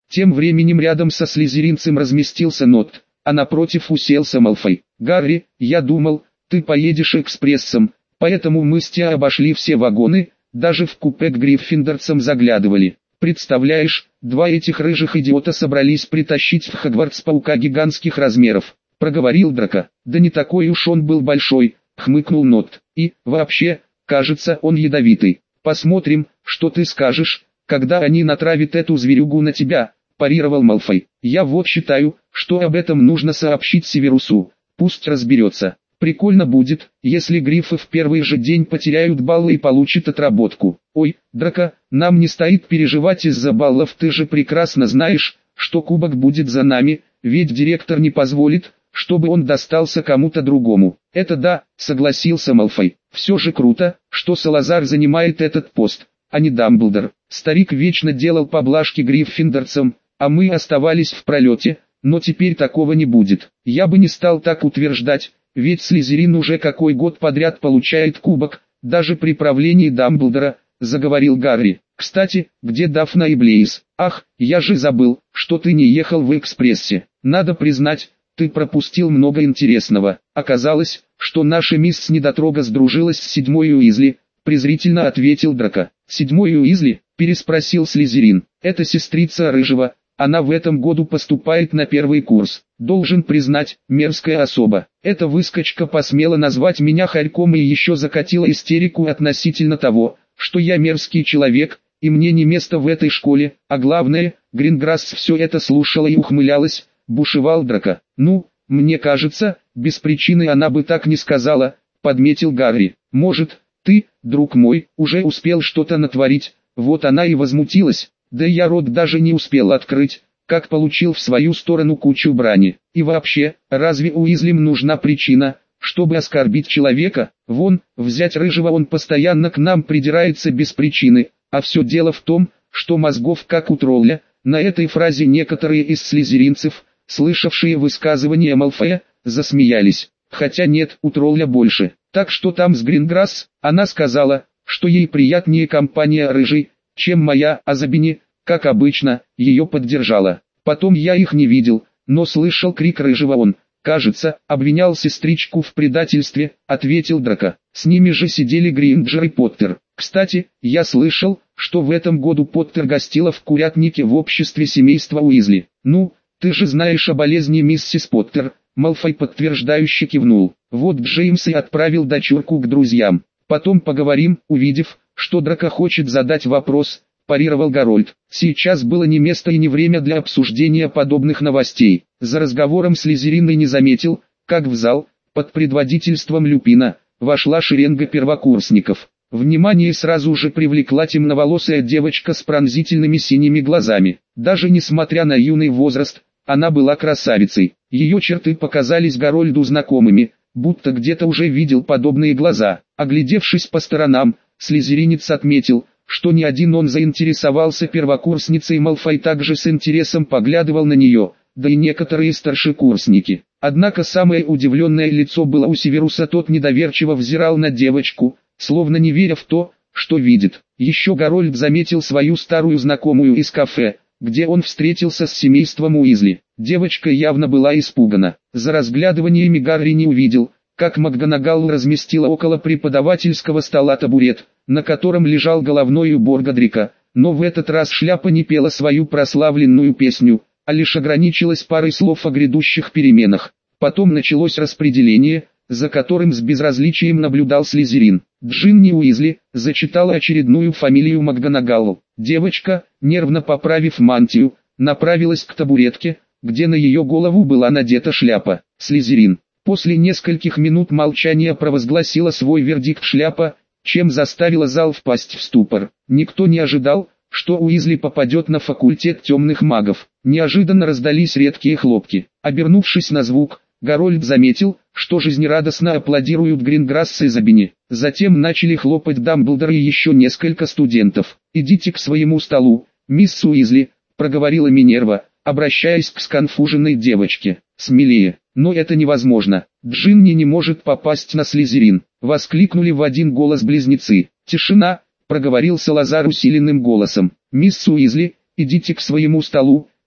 Тем временем рядом со слизеринцем разместился Нот, а напротив уселся Малфой. «Гарри, я думал, ты поедешь экспрессом, поэтому мы с тебя обошли все вагоны, даже в купе к гриффиндорцам заглядывали. Представляешь, два этих рыжих идиота собрались притащить в Хогвартс паука гигантских размеров», — проговорил Драко. «Да не такой уж он был большой», — хмыкнул Нот. «И, вообще, кажется, он ядовитый. Посмотрим, что ты скажешь, когда они натравят эту зверюгу на тебя», — парировал Малфой. «Я вот считаю, что об этом нужно сообщить Северусу, пусть разберется. Прикольно будет, если грифы в первый же день потеряют баллы и получат отработку. Ой, Драко, нам не стоит переживать из-за баллов, ты же прекрасно знаешь, что кубок будет за нами, ведь директор не позволит, чтобы он достался кому-то другому». «Это да», — согласился Малфой. «Все же круто, что Салазар занимает этот пост, а не Дамблдор. Старик вечно делал поблажки гриффиндорцам, а мы оставались в пролете, но теперь такого не будет. Я бы не стал так утверждать, ведь Слизерин уже какой год подряд получает кубок, даже при правлении Дамблдора», — заговорил Гарри. «Кстати, где Дафна и Блейз? Ах, я же забыл, что ты не ехал в экспрессе. Надо признать, ты пропустил много интересного. Оказалось, что наша мисс Недотрога сдружилась с седьмой Уизли», — презрительно ответил Драко. «Седьмой Уизли?» — переспросил Слизерин. «Это сестрица Рыжего. Она в этом году поступает на первый курс. Должен признать, мерзкая особа. Эта выскочка посмела назвать меня хорьком и еще закатила истерику относительно того, что я мерзкий человек, и мне не место в этой школе, а главное, Гринграсс все это слушала и ухмылялась», — бушевал Драко. «Ну, мне кажется, без причины она бы так не сказала», — подметил Гарри. «Может, ты, друг мой, уже успел что-то натворить, вот она и возмутилась. Да я рот даже не успел открыть, как получил в свою сторону кучу брани. И вообще, разве Уизлим нужна причина, чтобы оскорбить человека? Вон, взять Рыжего, он постоянно к нам придирается без причины, а все дело в том, что мозгов как у тролля». На этой фразе некоторые из слизеринцев, слышавшие высказывания Малфоя, засмеялись. «Хотя нет, у тролля больше. Так что там с Гринграсс?» Она сказала, что ей приятнее компания Рыжей, чем моя, а Забини, как обычно, ее поддержала. Потом я их не видел, но слышал крик Рыжего. Он, кажется, обвинял сестричку в предательстве», — ответил Драко. «С ними же сидели Гринджер и Поттер. Кстати, я слышал, что в этом году Поттер гостила в курятнике в обществе семейства Уизли. Ну, ты же знаешь о болезни миссис Поттер». Малфой подтверждающе кивнул. «Вот Джеймс и отправил дочурку к друзьям. Потом поговорим», увидев, что Драко хочет задать вопрос, парировал Гарольд. Сейчас было не место и не время для обсуждения подобных новостей. За разговором Слизерин и не заметил, как в зал, под предводительством Люпина, вошла шеренга первокурсников. Внимание сразу же привлекла темноволосая девочка с пронзительными синими глазами. Даже несмотря на юный возраст, она была красавицей. Ее черты показались Гарольду знакомыми, будто где-то уже видел подобные глаза. Оглядевшись по сторонам, слизеринец отметил, что не один он заинтересовался первокурсницей. Малфой также с интересом поглядывал на нее, да и некоторые старшекурсники. Однако самое удивленное лицо было у Северуса. Тот недоверчиво взирал на девочку, словно не веря в то, что видит. Еще Гарольд заметил свою старую знакомую из кафе, где он встретился с семейством Уизли. Девочка явно была испугана. За разглядываниями Гарри не увидел, как МакГонагал разместила около преподавательского стола табурет, на котором лежал головной убор Годрика, но в этот раз шляпа не пела свою прославленную песню, а лишь ограничилась парой слов о грядущих переменах. Потом началось распределение, за которым с безразличием наблюдал Слизерин. Джинни Уизли зачитала очередную фамилию МакГонагалл. Девочка, нервно поправив мантию, направилась к табуретке, где на ее голову была надета шляпа. Слизерин. После нескольких минут молчания провозгласила свой вердикт шляпа, чем заставила зал впасть в ступор. Никто не ожидал, что Уизли попадет на факультет темных магов. Неожиданно раздались редкие хлопки. Обернувшись на звук, Гарольд заметил, что жизнерадостно аплодируют Гринграсс и Забини. Затем начали хлопать Дамблдор и еще несколько студентов. «Идите к своему столу, мисс Уизли», — проговорила Минерва, обращаясь к сконфуженной девочке. «Смелее». «Но это невозможно. Джинни не может попасть на Слизерин», — воскликнули в один голос близнецы. «Тишина», — проговорил Салазар усиленным голосом. «Мисс Уизли, идите к своему столу»,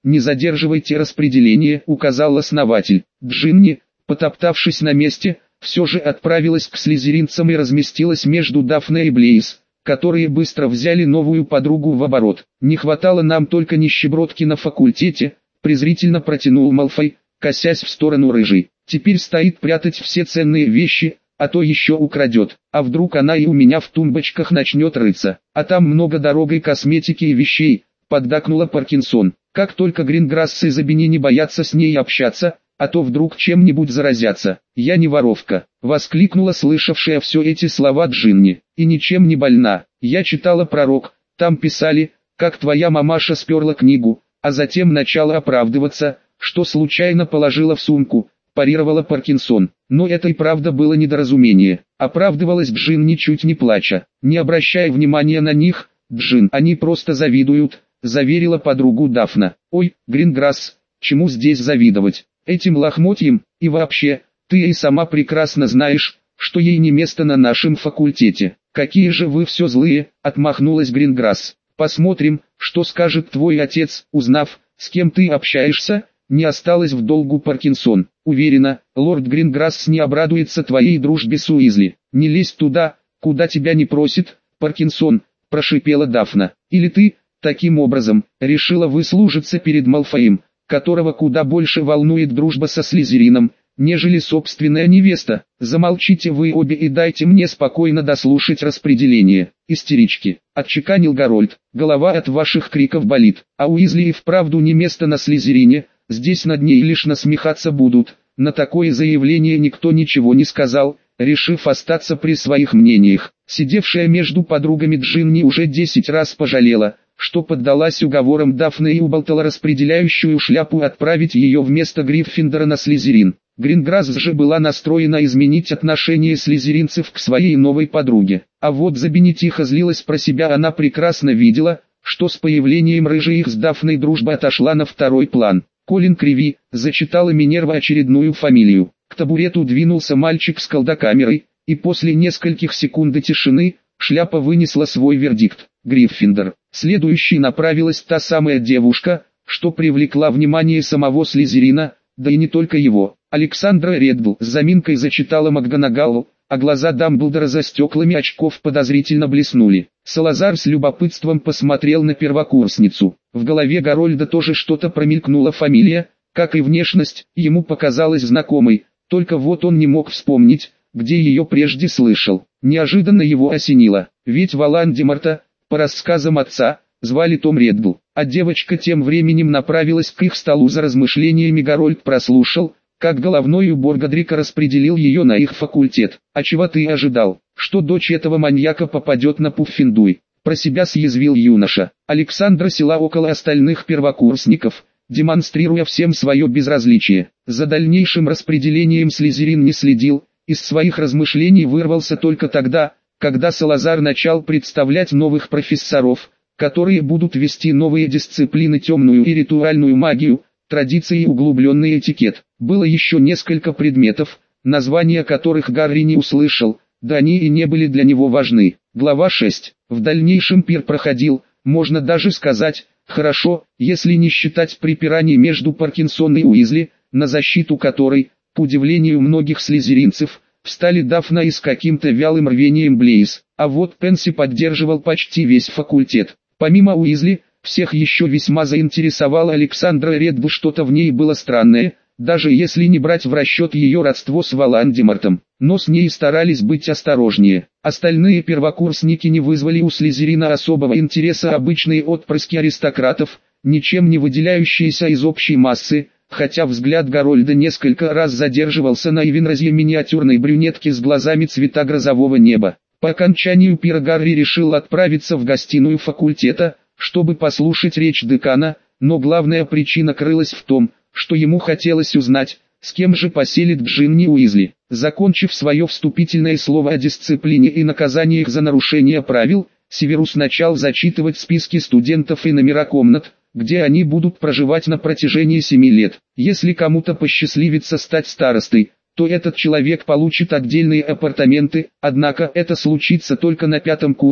не задерживайте распределение, указал основатель. Джинни, потоптавшись на месте, все же отправилась к слизеринцам и разместилась между Дафной и Блейз, которые быстро взяли новую подругу в оборот. «Не хватало нам только нищебродки на факультете», презрительно протянул Малфой, косясь в сторону рыжей. «Теперь стоит прятать все ценные вещи, а то еще украдет. А вдруг она и у меня в тумбочках начнет рыться? А там много дорогой косметики и вещей», поддакнула Паркинсон. «Как только Гринграсс и Забини не боятся с ней общаться, а то вдруг чем-нибудь заразятся». «Я не воровка», воскликнула слышавшая все эти слова Джинни. «И ничем не больна. Я читала пророк, там писали, как твоя мамаша сперла книгу, а затем начала оправдываться, что случайно положила в сумку», парировала Паркинсон. Но это и правда было недоразумение. Оправдывалась Джин ничуть не плача. «Не обращай внимания на них, Джин, они просто завидуют», заверила подругу Дафна. «Ой, Гринграсс, чему здесь завидовать? Этим лохмотьям, и вообще, ты и сама прекрасно знаешь, что ей не место на нашем факультете». «Какие же вы все злые», отмахнулась Гринграсс. «Посмотрим, что скажет твой отец, узнав, с кем ты общаешься», не осталось в долгу Паркинсон. «Уверена, лорд Гринграсс не обрадуется твоей дружбе с Уизли. Не лезь туда, куда тебя не просит, Паркинсон», прошипела Дафна. «Или ты, таким образом, решила выслужиться перед Малфоем, которого куда больше волнует дружба со Слизерином, нежели собственная невеста? Замолчите вы обе и дайте мне спокойно дослушать распределение, истерички», отчеканил Гарольд. «Голова от ваших криков болит, а Уизли и вправду не место на Слизерине, здесь над ней лишь насмехаться будут». На такое заявление никто ничего не сказал, решив остаться при своих мнениях. Сидевшая между подругами Джинни уже 10 раз пожалела, что поддалась уговорам Дафны и уболтала распределяющую шляпу отправить ее вместо Гриффиндора на Слизерин. Гринграсс же была настроена изменить отношение слизеринцев к своей новой подруге. А вот Забини тихо злилась про себя, она прекрасно видела, что с появлением рыжей их с Дафной дружба отошла на второй план. «Колин Криви», зачитала Минерва очередную фамилию. К табурету двинулся мальчик с колдокамерой, и после нескольких секунд тишины, шляпа вынесла свой вердикт. Гриффиндор. Следующей направилась та самая девушка, что привлекла внимание самого Слизерина, да и не только его. Александра Реддл с заминкой зачитала МакГонагалл, а глаза Дамблдора за стеклами очков подозрительно блеснули. Салазар с любопытством посмотрел на первокурсницу. В голове Гарольда тоже что-то промелькнула фамилия, как и внешность, ему показалась знакомой, только вот он не мог вспомнить, где ее прежде слышал. Неожиданно его осенило, ведь Волан-де-Морта, по рассказам отца, звали Том Реддл, а девочка тем временем направилась к их столу за размышлениями. Гарольд прослушал, как головной убор Годрика распределил ее на их факультет. «А чего ты ожидал, что дочь этого маньяка попадет на Пуффендуй?» Про себя съязвил юноша. Александра села около остальных первокурсников, демонстрируя всем свое безразличие. За дальнейшим распределением Слизерин не следил, из своих размышлений вырвался только тогда, когда Салазар начал представлять новых профессоров, которые будут вести новые дисциплины: темную и ритуальную магию, традиции и углубленный этикет. Было еще несколько предметов, названия которых Гарри не услышал, да они и не были для него важны. Глава 6. В дальнейшем пир проходил, можно даже сказать, хорошо, если не считать припираний между Паркинсон и Уизли, на защиту которой, к удивлению многих слизеринцев, встали Дафна и с каким-то вялым рвением Блейз. А вот Пенси поддерживал почти весь факультет. Помимо Уизли, всех еще весьма заинтересовала Александра Реддл, что-то в ней было странное, даже если не брать в расчет ее родство с Волан-де-Мортом. Но с ней старались быть осторожнее. Остальные первокурсники не вызвали у Слизерина особого интереса, обычные отпрыски аристократов, ничем не выделяющиеся из общей массы, хотя взгляд Гарольда несколько раз задерживался на Ивенрозе, миниатюрной брюнетке с глазами цвета грозового неба. По окончанию пира Гарри решил отправиться в гостиную факультета, чтобы послушать речь декана, но главная причина крылась в том, что ему хотелось узнать, с кем же поселит Джинни Уизли. Закончив свое вступительное слово о дисциплине и наказаниях за нарушение правил, Северус начал зачитывать списки студентов и номера комнат, где они будут проживать на протяжении 7 лет. Если кому-то посчастливится стать старостой, то этот человек получит отдельные апартаменты, однако это случится только на 5-м курсе,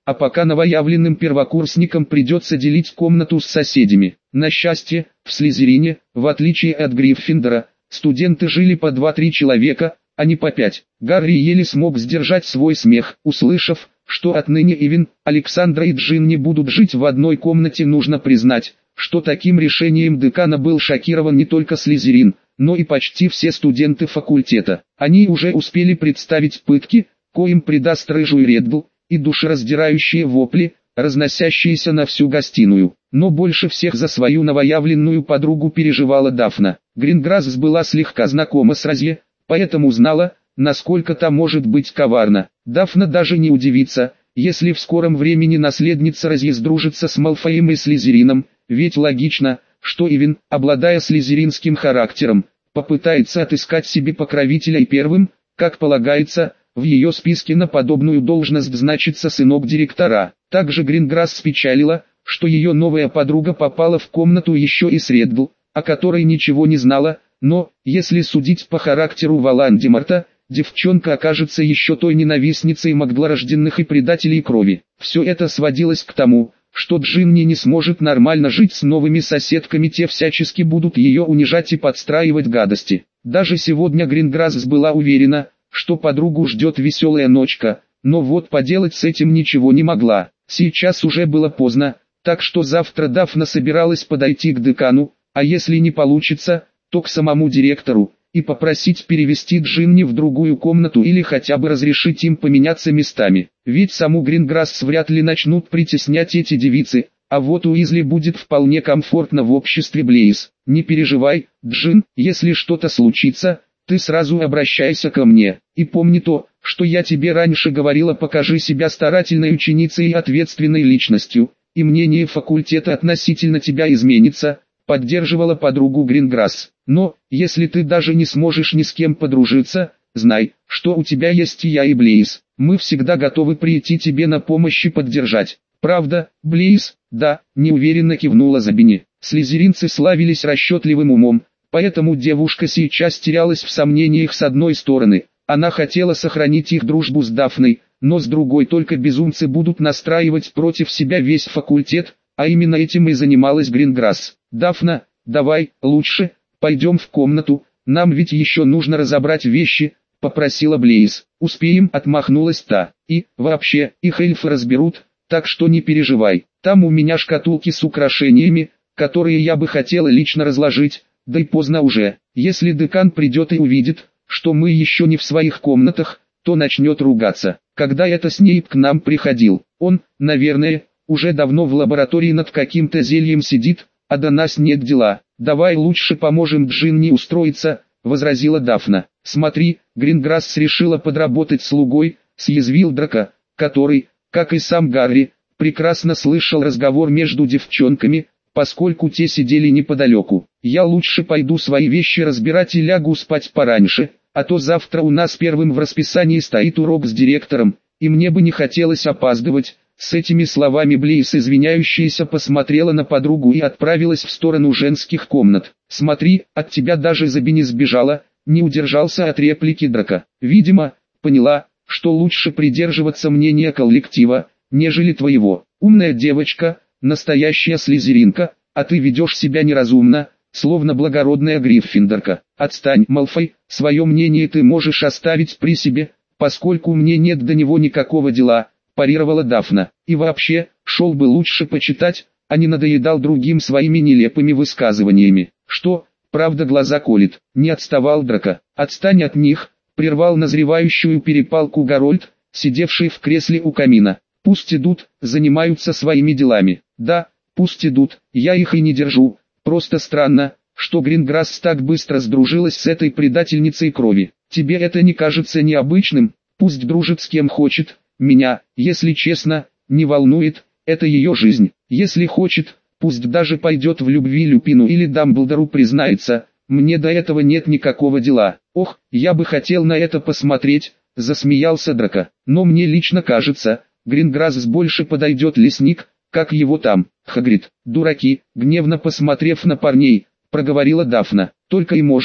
а пока новоявленным первокурсникам придется делить комнату с соседями. На счастье, в Слизерине, в отличие от Гриффиндора, студенты жили по 2-3 человека, а не по 5. Гарри еле смог сдержать свой смех, услышав, что отныне Ивин, Александра и Джин не будут жить в одной комнате. Нужно признать, что таким решением декана был шокирован не только Слизерин, но и почти все студенты факультета. Они уже успели представить пытки, коим предаст рыжую Реддл, и душераздирающие вопли, разносящиеся на всю гостиную. Но больше всех за свою новоявленную подругу переживала Дафна. Гринграсс была слегка знакома с Розье, поэтому знала, насколько та может быть коварна. Дафна даже не удивится, если в скором времени наследница Розье сдружится с Малфоем и Слизерином, ведь логично, что Ивин, обладая слизеринским характером, попытается отыскать себе покровителя и первым, как полагается, в ее списке на подобную должность значится сынок директора. Также Гринграсс печалила, что ее новая подруга попала в комнату еще и с Реддл, о которой ничего не знала, но, если судить по характеру Волан-де-Морта, девчонка окажется еще той ненавистницей маглорожденных и предателей крови. Все это сводилось к тому, что Джинни не сможет нормально жить с новыми соседками, те всячески будут ее унижать и подстраивать гадости. Даже сегодня Гринграсс была уверена, что подругу ждет веселая ночка, но вот поделать с этим ничего не могла. Сейчас уже было поздно, так что завтра Дафна собиралась подойти к декану, а если не получится, то к самому директору, и попросить перевести Джинни в другую комнату или хотя бы разрешить им поменяться местами. Ведь саму Гринграсс вряд ли начнут притеснять эти девицы, а вот Уизли будет вполне комфортно в обществе Блейз. Не переживай, Джин, если что-то случится, ты сразу обращайся ко мне, и помни то, что я тебе раньше говорила: покажи себя старательной ученицей и ответственной личностью, и мнение факультета относительно тебя изменится, поддерживала подругу Гринграсс. Но, если ты даже не сможешь ни с кем подружиться, знай, что у тебя есть я и Блейз. Мы всегда готовы прийти тебе на помощь и поддержать. Правда, Блейз? Да, неуверенно кивнула Забини. Слизеринцы славились расчетливым умом, поэтому девушка сейчас терялась в сомнениях. С одной стороны, она хотела сохранить их дружбу с Дафной, но с другой только безумцы будут настраивать против себя весь факультет, а именно этим и занималась Гринграсс. Дафна, давай, лучше, пойдем в комнату, нам ведь еще нужно разобрать вещи, попросила Блейз. Успеем, отмахнулась та, и, вообще, их эльфы разберут, так что не переживай, там у меня шкатулки с украшениями, которые я бы хотела лично разложить, да и поздно уже, если декан придет и увидит, что мы еще не в своих комнатах, то начнет ругаться. Когда это Снейп к нам приходил, он, наверное, уже давно в лаборатории над каким-то зельем сидит, а до нас нет дела. Давай лучше поможем Джинни устроиться, возразила Дафна. Смотри, Гринграсс решила подработать слугой, съязвил Драко, который, как и сам Гарри, прекрасно слышал разговор между девчонками, поскольку те сидели неподалеку. Я лучше пойду свои вещи разбирать и лягу спать пораньше, а то завтра у нас первым в расписании стоит урок с директором, и мне бы не хотелось опаздывать. С этими словами Блейз, извиняющаяся, посмотрела на подругу и отправилась в сторону женских комнат. «Смотри, от тебя даже Забини сбежала», не удержался от реплики Драко. Видимо, поняла, что лучше придерживаться мнения коллектива, нежели твоего. Умная девочка, настоящая слизеринка, а ты ведешь себя неразумно, словно благородная гриффиндорка. Отстань, Малфой, свое мнение ты можешь оставить при себе, поскольку мне нет до него никакого дела, парировала Дафна. И вообще, шел бы лучше почитать, а не надоедал другим своими нелепыми высказываниями. Что, правда, глаза колет? Не отставал Драко. Отстань от них, прервал назревающую перепалку Гарольд, сидевший в кресле у камина. Пусть идут, занимаются своими делами. Да, пусть идут, я их и не держу. Просто странно, что Гринграсс так быстро сдружилась с этой предательницей крови. Тебе это не кажется необычным? Пусть дружит с кем хочет. Меня, если честно, не волнует, это ее жизнь. Если хочет, пусть даже пойдет в любви Люпину или Дамблдору признается, мне до этого нет никакого дела. Ох, я бы хотел на это посмотреть, засмеялся Драко. Но мне лично кажется, Гринграсс больше подойдет лесник, как его там, Хагрид. Дураки, гневно посмотрев на парней, проговорила Дафна. Только и можете,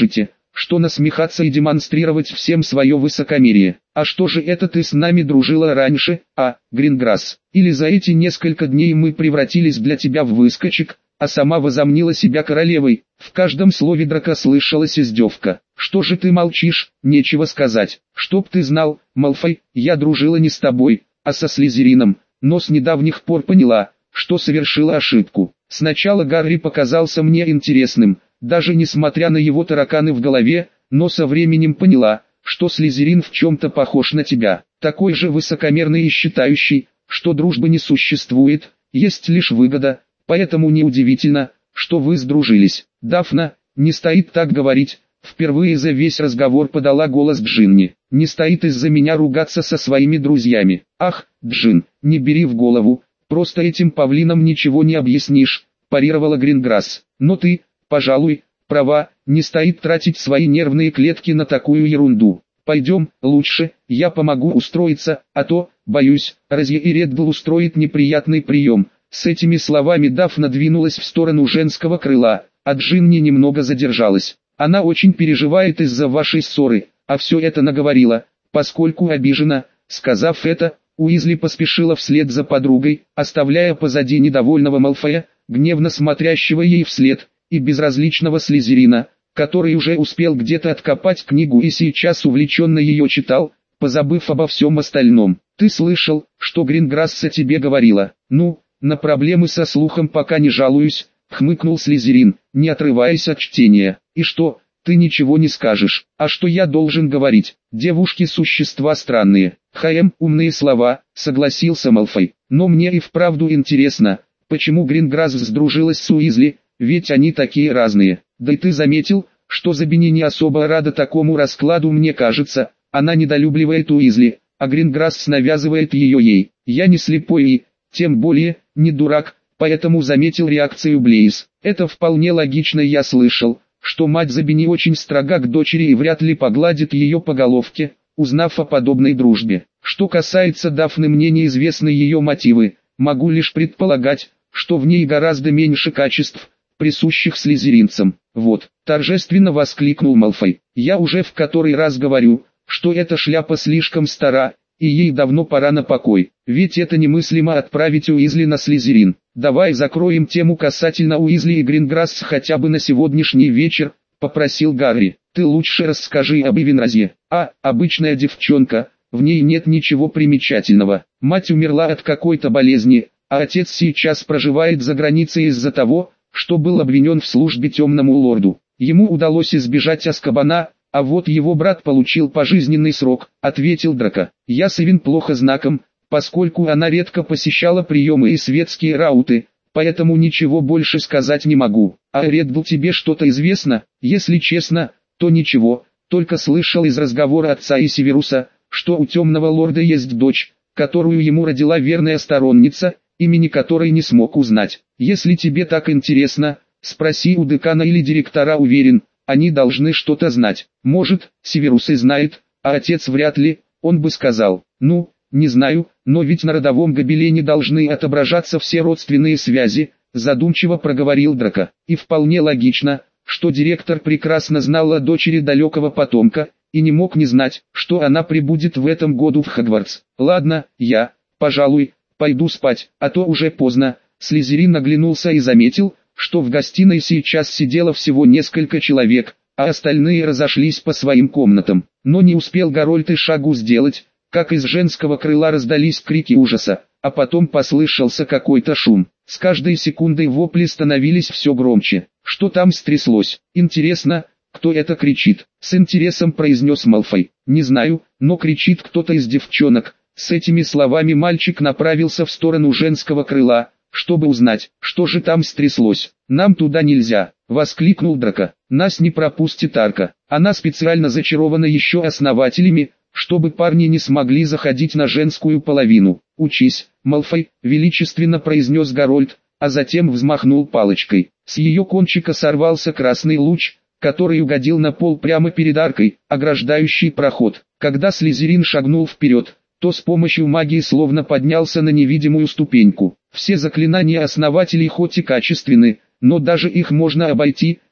что насмехаться и демонстрировать всем свое высокомерие. А что же это ты с нами дружила раньше, Гринграсс? Или за эти несколько дней мы превратились для тебя в выскочек, а сама возомнила себя королевой? В каждом слове Драко слышалась издевка. Что же ты молчишь, нечего сказать. Чтоб ты знал, Малфой, я дружила не с тобой, а со Слизерином, но с недавних пор поняла, что совершила ошибку. Сначала Гарри показался мне интересным, даже несмотря на его тараканы в голове, но со временем поняла, что Слизерин в чем-то похож на тебя, такой же высокомерный и считающий, что дружбы не существует, есть лишь выгода, поэтому неудивительно, что вы сдружились. Дафна, не стоит так говорить, впервые за весь разговор подала голос Джинни, не стоит из-за меня ругаться со своими друзьями. Ах, Джин, не бери в голову, просто этим павлинам ничего не объяснишь, парировала Гринграсс, но ты, пожалуй, права, не стоит тратить свои нервные клетки на такую ерунду. Пойдем, лучше, я помогу устроиться, а то, боюсь, Розье и Реддл устроит неприятный прием. С этими словами Дафна двинулась в сторону женского крыла, а Джинни немного задержалась. Она очень переживает из-за вашей ссоры, а все это наговорила, поскольку обижена. Сказав это, Уизли поспешила вслед за подругой, оставляя позади недовольного Малфоя, гневно смотрящего ей вслед, и безразличного Слизерина, который уже успел где-то откопать книгу и сейчас увлеченно ее читал, позабыв обо всем остальном. «Ты слышал, что Гринграсса тебе говорила?» «Ну, на проблемы со слухом пока не жалуюсь», — хмыкнул Слизерин, не отрываясь от чтения. «И что, ты ничего не скажешь? А что я должен говорить? Девушки существа странные». «Умные слова», — согласился Малфой. «Но мне и вправду интересно, почему Гринграсс сдружилась с Уизли, ведь они такие разные. Да и ты заметил, что Забини не особо рада такому раскладу, мне кажется, она недолюбливает Уизли, а Гринграсс навязывает ее ей. Я не слепой и, тем более, не дурак, поэтому заметил реакцию Блейз. Это вполне логично, я слышал, что мать Забини очень строга к дочери и вряд ли погладит ее по головке, узнав о подобной дружбе. Что касается Дафны, мне неизвестны ее мотивы, могу лишь предполагать, что в ней гораздо меньше качеств, присущих слизеринцам. Вот, торжественно воскликнул Малфой. Я уже в который раз говорю, что эта шляпа слишком стара, и ей давно пора на покой. Ведь это немыслимо отправить Уизли на Слизерин. Давай закроем тему касательно Уизли и Гринграсс хотя бы на сегодняшний вечер, попросил Гарри. Ты лучше расскажи об Ивенразе. Обычная девчонка, в ней нет ничего примечательного. Мать умерла от какой-то болезни, а отец сейчас проживает за границей из-за того, что был обвинен в службе темному лорду. Ему удалось избежать Азкабана, а вот его брат получил пожизненный срок, ответил Драко. Я с Ивен плохо знаком, поскольку она редко посещала приемы и светские рауты, поэтому ничего больше сказать не могу. А Реддл, тебе что-то известно? Если честно, то ничего, только слышал из разговора отца и Северуса, что у темного лорда есть дочь, которую ему родила верная сторонница, имени которой не смог узнать. Если тебе так интересно, спроси у декана или директора, уверен, они должны что-то знать. Может, Северус и знает, а отец вряд ли, он бы сказал. Ну, не знаю, но ведь на родовом гобелене должны отображаться все родственные связи, задумчиво проговорил Драко. И вполне логично, что директор прекрасно знал о дочери далекого потомка, и не мог не знать, что она прибудет в этом году в Хогвартс. Ладно, я, пожалуй, пойду спать, а то уже поздно. Слизерин оглянулся и заметил, что в гостиной сейчас сидело всего несколько человек, а остальные разошлись по своим комнатам. Но не успел Гарольд и шагу сделать, как из женского крыла раздались крики ужаса, а потом послышался какой-то шум. С каждой секундой вопли становились все громче. Что там стряслось? Интересно, кто это кричит? С интересом произнес Малфой. Не знаю, но кричит кто-то из девчонок. С этими словами мальчик направился в сторону женского крыла, чтобы узнать, что же там стряслось. «Нам туда нельзя», — воскликнул Драко. «Нас не пропустит арка. Она специально зачарована еще основателями, чтобы парни не смогли заходить на женскую половину. Учись, Малфой», — величественно произнес Гарольд, а затем взмахнул палочкой. С ее кончика сорвался красный луч, который угодил на пол прямо перед аркой, ограждающий проход. Когда Слизерин шагнул вперед, то с помощью магии словно поднялся на невидимую ступеньку. Все заклинания основателей хоть и качественны, но даже их можно обойти,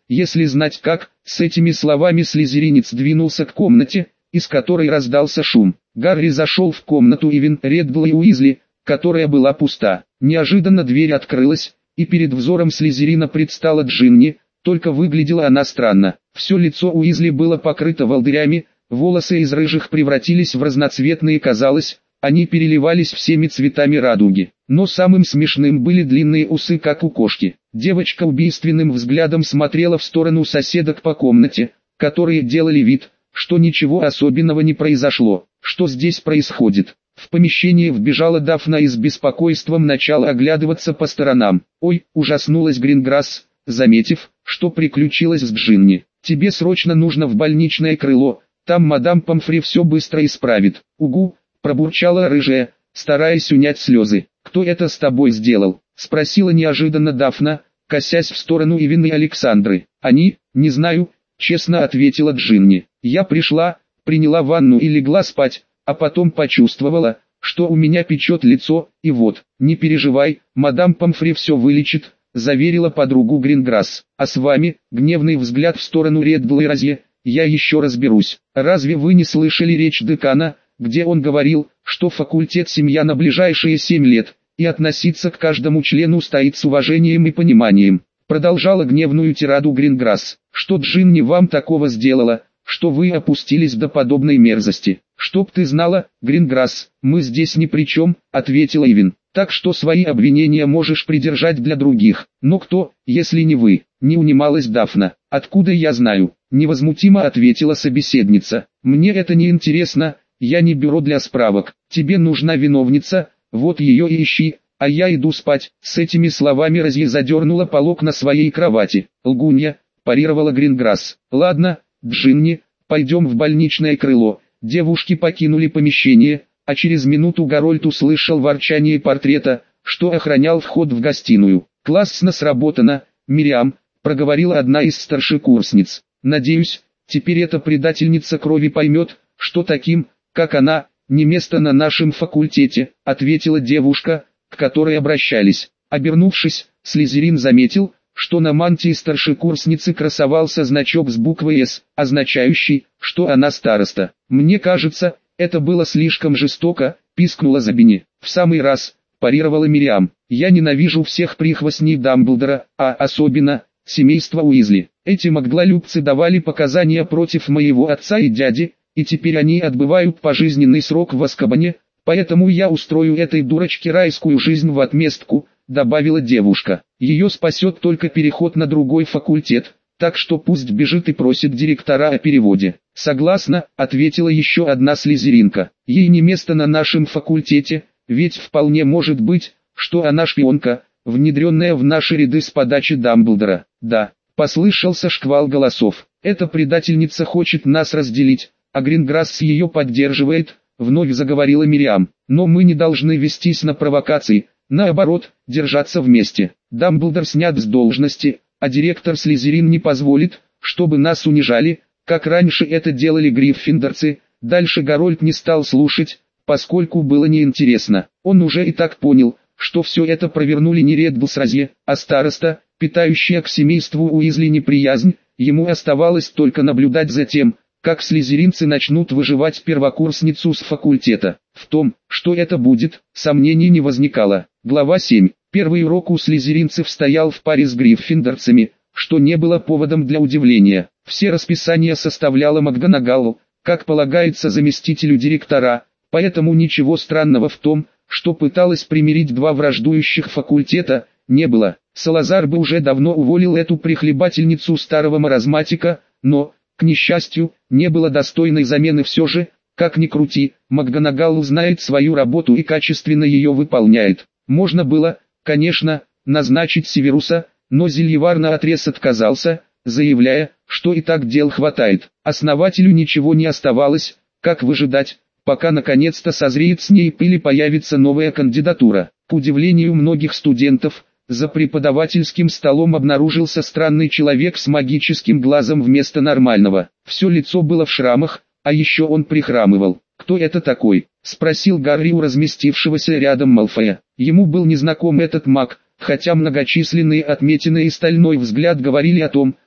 если знать как». С этими словами слизеринец двинулся к комнате, из которой раздался шум. Гарри зашел в комнату Ивен, Реддла и Уизли, которая была пуста. Неожиданно дверь открылась, и перед взором слизерина предстала Джинни, только выглядела она странно. Все лицо Уизли было покрыто волдырями, волосы из рыжих превратились в разноцветные, казалось, они переливались всеми цветами радуги. Но самым смешным были длинные усы, как у кошки. Девочка убийственным взглядом смотрела в сторону соседок по комнате, которые делали вид, что ничего особенного не произошло. Что здесь происходит? В помещение вбежала Дафна и с беспокойством начала оглядываться по сторонам. «Ой!» – ужаснулась Гринграсс, заметив, что приключилось с Джинни. «Тебе срочно нужно в больничное крыло, там мадам Помфри все быстро исправит». «Угу!» – пробурчала рыжая, стараясь унять слезы. «Кто это с тобой сделал?» – спросила неожиданно Дафна, косясь в сторону Ивен и Александры. «Они, не знаю», – честно ответила Джинни. «Я пришла, приняла ванну и легла спать, а потом почувствовала, что у меня печет лицо, и вот». «Не переживай, мадам Помфри все вылечит», – заверила подругу Гринграсс. «А с вами», – гневный взгляд в сторону Реддла и Розье, – «я еще разберусь. Разве вы не слышали речь декана, где он говорил, что факультет семья на ближайшие 7 лет, и относиться к каждому члену стоит с уважением и пониманием?» Продолжала гневную тираду Гринграсс. «Что Джинни вам такого сделала, что вы опустились до подобной мерзости?» «Чтоб ты знала, Гринграсс, мы здесь ни при чем», — ответила Ивен. «Так что свои обвинения можешь придержать для других. Но кто, если не вы?» — не унималась Дафна. «Откуда я знаю?» — невозмутимо ответила собеседница. «Мне это не интересно, я не бюро для справок. Тебе нужна виновница, вот ее и ищи, а я иду спать». С этими словами Розье задернула полог на своей кровати. «Лгунья», — парировала Гринграсс. «Ладно, Джинни, пойдем в больничное крыло». Девушки покинули помещение, а через минуту Гарольд услышал ворчание портрета, что охранял вход в гостиную. «Классно сработано, Мириам», — проговорила одна из старшекурсниц. «Надеюсь, теперь эта предательница крови поймет, что таким, как она, не место на нашем факультете», — ответила девушка, к которой обращались. Обернувшись, Слизерин заметил, что на мантии старшекурсницы красовался значок с буквой «С», означающий, что она староста. «Мне кажется, это было слишком жестоко», — пискнула Забини. «В самый раз», — парировала Мириам. «Я ненавижу всех прихвостней Дамблдора, а особенно семейство Уизли. Эти магдлолюбцы давали показания против моего отца и дяди, и теперь они отбывают пожизненный срок в Азкабане, поэтому я устрою этой дурочке райскую жизнь в отместку», — добавила девушка. «Ее спасет только переход на другой факультет, так что пусть бежит и просит директора о переводе». «Согласна», — ответила еще одна слизеринка. «Ей не место на нашем факультете, ведь вполне может быть, что она шпионка, внедренная в наши ряды с подачи Дамблдора». «Да», — послышался шквал голосов. «Эта предательница хочет нас разделить, а Гринграсс ее поддерживает», — вновь заговорила Мириам. «Но мы не должны вестись на провокации, наоборот, держаться вместе. Дамблдор снят с должности, а директор Слизерин не позволит, чтобы нас унижали, как раньше это делали гриффиндорцы». Дальше Гарольд не стал слушать, поскольку было неинтересно. Он уже и так понял, что все это провернули не Реддл с Розье, а староста, питающая к семейству Уизли неприязнь. Ему оставалось только наблюдать за тем, как слизеринцы начнут выживать первокурсницу с факультета. В том, что это будет, сомнений не возникало. Глава 7. Первый урок у слизеринцев стоял в паре с гриффиндорцами, что не было поводом для удивления. Все расписания составляла МакГонагалл, как полагается заместителю директора, поэтому ничего странного в том, что пыталась примирить два враждующих факультета, не было. Салазар бы уже давно уволил эту прихлебательницу старого маразматика, но, к несчастью, не было достойной замены. Все же, как ни крути, МакГонагалл знает свою работу и качественно ее выполняет. Можно было, конечно, назначить Северуса, но Зельевар наотрез отказался, заявляя, что и так дел хватает. Основателю ничего не оставалось, как выжидать, пока наконец-то созреет с ней или появится новая кандидатура. К удивлению многих студентов, за преподавательским столом обнаружился странный человек с магическим глазом вместо нормального. Все лицо было в шрамах, а еще он прихрамывал. «Кто это такой?» — спросил Гарри у разместившегося рядом Малфоя. Ему был незнаком этот маг, хотя многочисленные отметины и стальной взгляд говорили о том,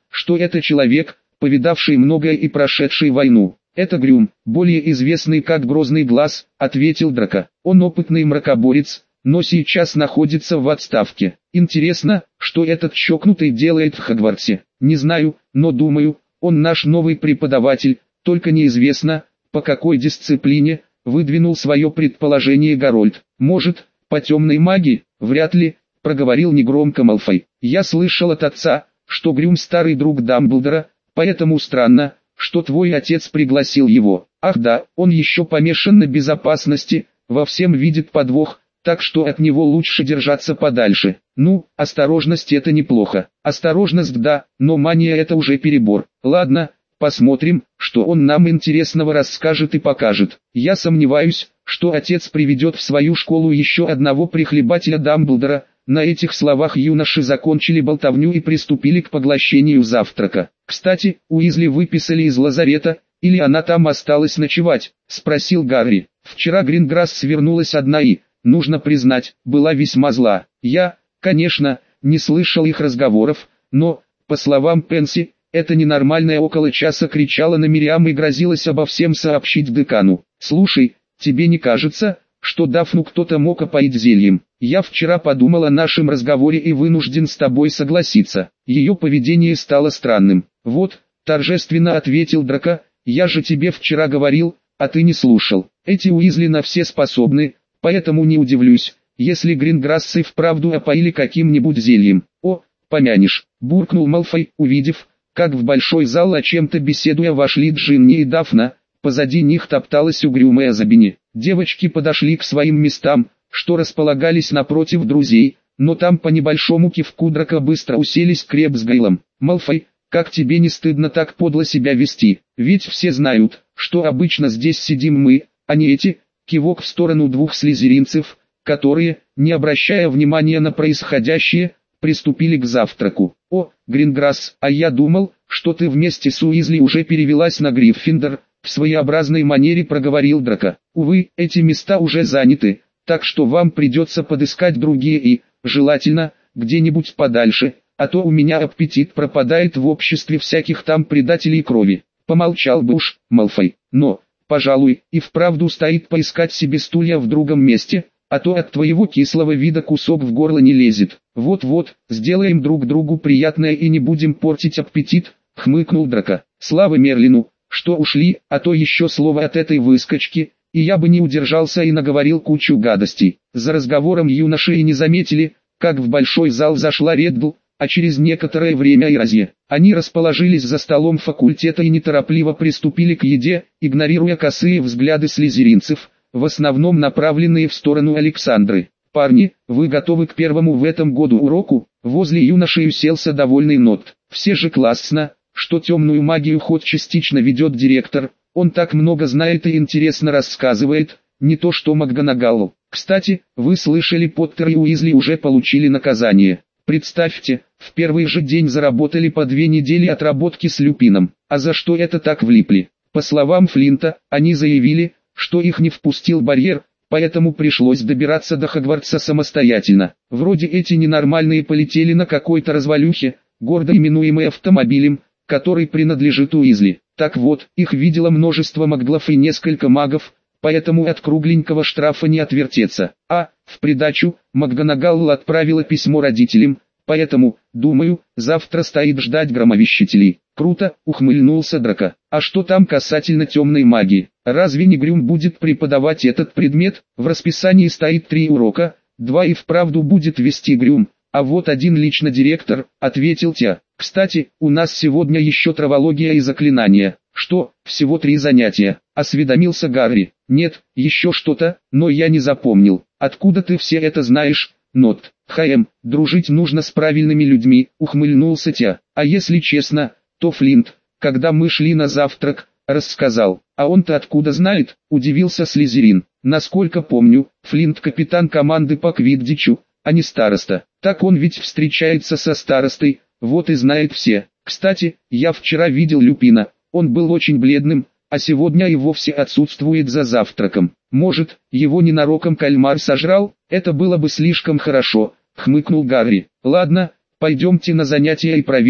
что это человек, повидавший многое и прошедший войну. «Это Грюм, более известный как Грозный Глаз», — ответил Драко. «Он опытный мракоборец, но сейчас находится в отставке. Интересно, что этот чокнутый делает в Хогвартсе? Не знаю, но думаю, он наш новый преподаватель, только неизвестно, по какой дисциплине», — выдвинул свое предположение Гарольд. «Может, по темной магии? Вряд ли», — проговорил негромко Малфой. «Я слышал от отца, что Грюм старый друг Дамблдора, поэтому странно, что твой отец пригласил его. Ах да, он еще помешан на безопасности, во всем видит подвох, так что от него лучше держаться подальше. Ну, осторожность — это неплохо. Осторожность да, но мания — это уже перебор. Ладно, посмотрим, что он нам интересного расскажет и покажет. Я сомневаюсь, что отец приведет в свою школу еще одного прихлебателя Дамблдора». На этих словах юноши закончили болтовню и приступили к поглощению завтрака. «Кстати, Уизли выписали из лазарета, или она там осталась ночевать?» — спросил Гарри. «Вчера Гринграсс вернулась одна и, нужно признать, была весьма зла. Я, конечно, не слышал их разговоров, но, по словам Пенси, эта ненормальная около часа кричала на Мириам и грозилась обо всем сообщить декану. Слушай, тебе не кажется, что Дафну кто-то мог опоить зельем? Я вчера подумал о нашем разговоре и вынужден с тобой согласиться. Ее поведение стало странным». «Вот», — торжественно ответил Драко, — «я же тебе вчера говорил, а ты не слушал. Эти Уизли на все способны, поэтому не удивлюсь, если Гринграссы вправду опоили каким-нибудь зельем». «О, помянешь», — буркнул Малфой, увидев, как в большой зал о чем-то беседуя вошли Джинни и Дафна. Позади них топталась угрюмая Забини. Девочки подошли к своим местам, что располагались напротив друзей, но там по небольшому кивку Драко быстро уселись Креб с Гейлом. «Малфой, как тебе не стыдно так подло себя вести? Ведь все знают, что обычно здесь сидим мы, а не эти», кивок в сторону двух слизеринцев, которые, не обращая внимания на происходящее, приступили к завтраку. «О, Гринграсс, а я думал, что ты вместе с Уизли уже перевелась на Гриффиндор», в своеобразной манере проговорил Драко. «Увы, эти места уже заняты, так что вам придется подыскать другие и, желательно, где-нибудь подальше, а то у меня аппетит пропадает в обществе всяких там предателей крови». «Помолчал бы уж, Малфой, но, пожалуй, и вправду стоит поискать себе стулья в другом месте, а то от твоего кислого вида кусок в горло не лезет. Вот-вот, сделаем друг другу приятное и не будем портить аппетит», — хмыкнул Драко. «Слава Мерлину, что ушли, а то еще слово от этой выскочки, и я бы не удержался и наговорил кучу гадостей». За разговором юноши и не заметили, как в большой зал зашла Реддл, а через некоторое время и Розье. Они расположились за столом факультета и неторопливо приступили к еде, игнорируя косые взгляды слизеринцев, в основном направленные в сторону Александры. «Парни, вы готовы к первому в этом году уроку?» Возле юноши уселся довольный Нот. «Все же классно, что темную магию хоть частично ведет директор, он так много знает и интересно рассказывает, не то что МакГонагалл. Кстати, вы слышали, Поттер и Уизли уже получили наказание. Представьте, в первый же день заработали по 2 недели отработки с Люпином. А за что это так влипли? По словам Флинта, они заявили, что их не впустил барьер, поэтому пришлось добираться до Хогвартса самостоятельно. Вроде эти ненормальные полетели на какой-то развалюхе, гордо именуемой автомобилем, который принадлежит Уизли. Так вот, их видело множество маглов и несколько магов, поэтому от кругленького штрафа не отвертеться. А, в придачу, МакГонагалл отправила письмо родителям, поэтому, думаю, завтра стоит ждать громовещателей. «Круто», — ухмыльнулся Драко. «А что там касательно темной магии? Разве не Грюм будет преподавать этот предмет? В расписании стоит 3 урока, 2 и вправду будет вести Грюм, а вот 1 лично директор», — ответил Тя. «Кстати, у нас сегодня еще травология и заклинания». «Что, всего 3 занятия?» — осведомился Гарри. «Нет, еще что-то, но я не запомнил. Откуда ты все это знаешь, Нот?» Дружить нужно с правильными людьми», — ухмыльнулся Тя. «А если честно, то Флинт, когда мы шли на завтрак, рассказал». «А он-то откуда знает?» — удивился Слизерин. «Насколько помню, Флинт капитан команды по квиддичу, а не староста. Так он ведь встречается со старостой, вот и знает все. Кстати, я вчера видел Люпина, он был очень бледным, а сегодня и вовсе отсутствует за завтраком. Может, его ненароком кальмар сожрал? Это было бы слишком хорошо», — хмыкнул Гарри. «Ладно, пойдемте на занятия и проверим,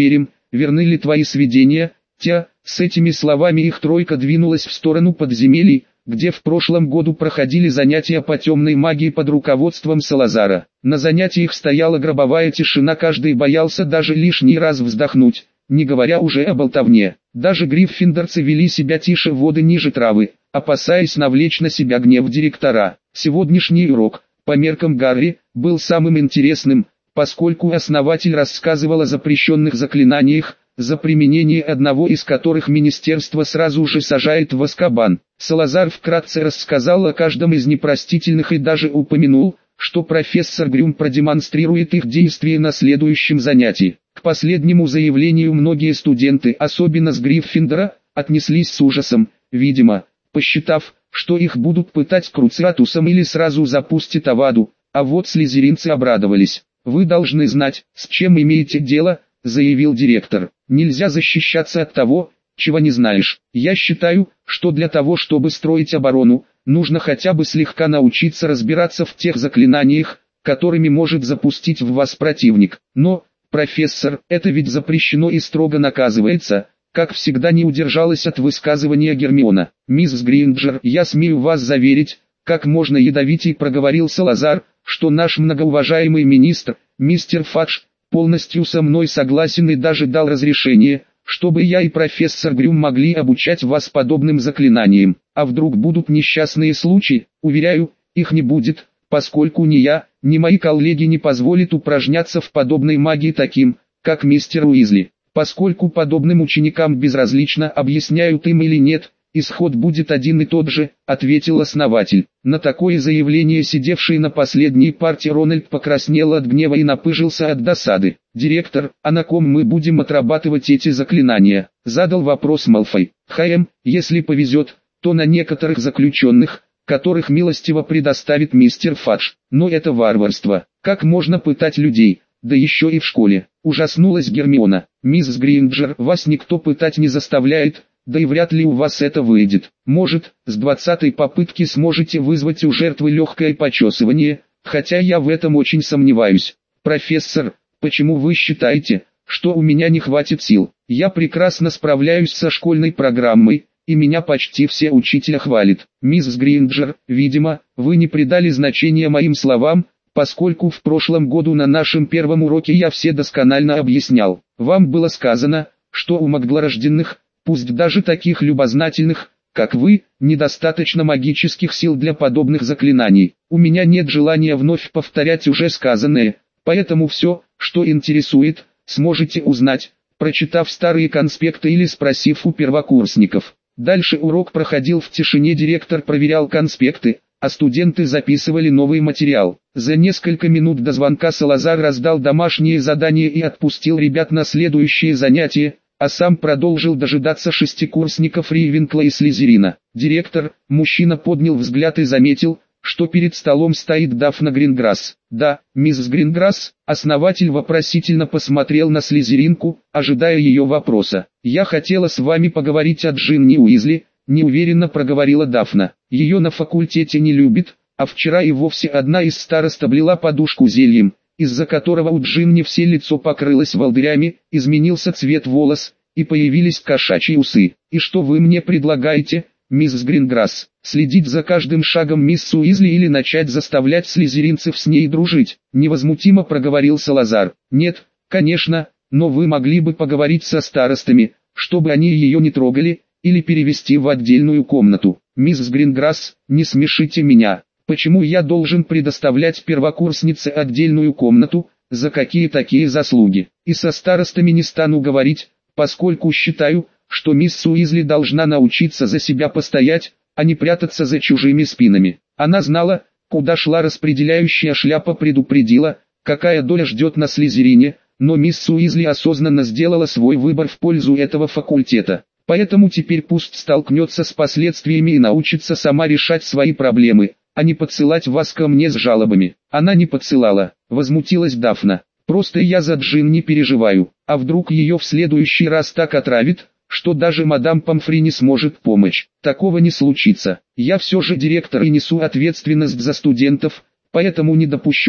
верны ли твои сведения, Тя?» С этими словами их тройка двинулась в сторону подземелий, где в прошлом году проходили занятия по темной магии под руководством Салазара. На занятиях стояла гробовая тишина, каждый боялся даже лишний раз вздохнуть, не говоря уже о болтовне. Даже гриффиндорцы вели себя тише воды ниже травы, опасаясь навлечь на себя гнев директора. Сегодняшний урок, по меркам Гарри, был самым интересным, поскольку основатель рассказывал о запрещенных заклинаниях, за применение одного из которых министерство сразу же сажает в Азкабан. Салазар вкратце рассказал о каждом из непростительных и даже упомянул, что профессор Грюм продемонстрирует их действие на следующем занятии. К последнему заявлению многие студенты, особенно с Гриффиндора, отнеслись с ужасом, видимо, посчитав, что их будут пытать круциатусом или сразу запустят в аду, а вот слизеринцы обрадовались. «Вы должны знать, с чем имеете дело», — заявил директор. «Нельзя защищаться от того, чего не знаешь. Я считаю, что для того, чтобы строить оборону, нужно хотя бы слегка научиться разбираться в тех заклинаниях, которыми может запустить в вас противник. Но, профессор, это ведь запрещено и строго наказывается», как всегда не удержалась от высказывания Гермиона. «Мисс Гринджер, я смею вас заверить», как можно ядовитей проговорил Салазар, что наш многоуважаемый министр, мистер Фадж, полностью со мной согласен и даже дал разрешение, чтобы я и профессор Грюм могли обучать вас подобным заклинаниям. А вдруг будут несчастные случаи? Уверяю, их не будет, поскольку ни я, ни мои коллеги не позволят упражняться в подобной магии таким, как мистер Уизли. Поскольку подобным ученикам безразлично, объясняют им или нет, исход будет один и тот же, ответил основатель. На такое заявление сидевший на последней парте Рональд покраснел от гнева и напыжился от досады. «Директор, а на ком мы будем отрабатывать эти заклинания?» Задал вопрос Малфой. Если повезет, то на некоторых заключенных, которых милостиво предоставит мистер Фадж. Но это варварство. Как можно пытать людей, да еще и в школе?» Ужаснулась Гермиона. «Мисс Гринджер, вас никто пытать не заставляет, да и вряд ли у вас это выйдет. Может, с 20-й попытки сможете вызвать у жертвы легкое почесывание, хотя я в этом очень сомневаюсь. Профессор, почему вы считаете, что у меня не хватит сил? Я прекрасно справляюсь со школьной программой, и меня почти все учителя хвалят. Мисс Гринджер, видимо, вы не придали значения моим словам, поскольку в прошлом году на нашем первом уроке я все досконально объяснял. Вам было сказано, что у магглорожденных, пусть даже таких любознательных, как вы, недостаточно магических сил для подобных заклинаний. У меня нет желания вновь повторять уже сказанное, поэтому все, что интересует, сможете узнать, прочитав старые конспекты или спросив у первокурсников. Дальше урок проходил в тишине, директор проверял конспекты, а студенты записывали новый материал. За несколько минут до звонка Салазар раздал домашнее задание и отпустил ребят на следующее занятие, а сам продолжил дожидаться шестикурсников Рейвенкла и Слизерина. Директор, мужчина, поднял взгляд и заметил, что перед столом стоит Дафна Гринграсс. «Да, мисс Гринграсс», основатель вопросительно посмотрел на Слизеринку, ожидая ее вопроса. «Я хотела с вами поговорить о Джинни Уизли», неуверенно проговорила Дафна. «Ее на факультете не любит, а вчера и вовсе одна из старост облила подушку зельем, из-за которого у Джинни все лицо покрылось волдырями, изменился цвет волос, и появились кошачьи усы. И что вы мне предлагаете, мисс Гринграсс, следить за каждым шагом мисс Уизли или начать заставлять слизеринцев с ней дружить?» Невозмутимо проговорил Салазар. «Нет, конечно, но вы могли бы поговорить со старостами, чтобы они ее не трогали, или перевести в отдельную комнату. Мисс Гринграсс, не смешите меня. Почему я должен предоставлять первокурснице отдельную комнату, за какие такие заслуги? И со старостами не стану говорить, поскольку считаю, что мисс Уизли должна научиться за себя постоять, а не прятаться за чужими спинами». Она знала, куда шла распределяющая шляпа, предупредила, какая доля ждет на Слизерине, но мисс Уизли осознанно сделала свой выбор в пользу этого факультета. Поэтому теперь пусть столкнется с последствиями и научится сама решать свои проблемы, а не подсылать вас ко мне с жалобами. Она не подсылала, возмутилась Дафна. Просто я за Джин не переживаю, а вдруг ее в следующий раз так отравит, что даже мадам Помфри не сможет помочь. Такого не случится. Я все же директор и несу ответственность за студентов, поэтому не допущу,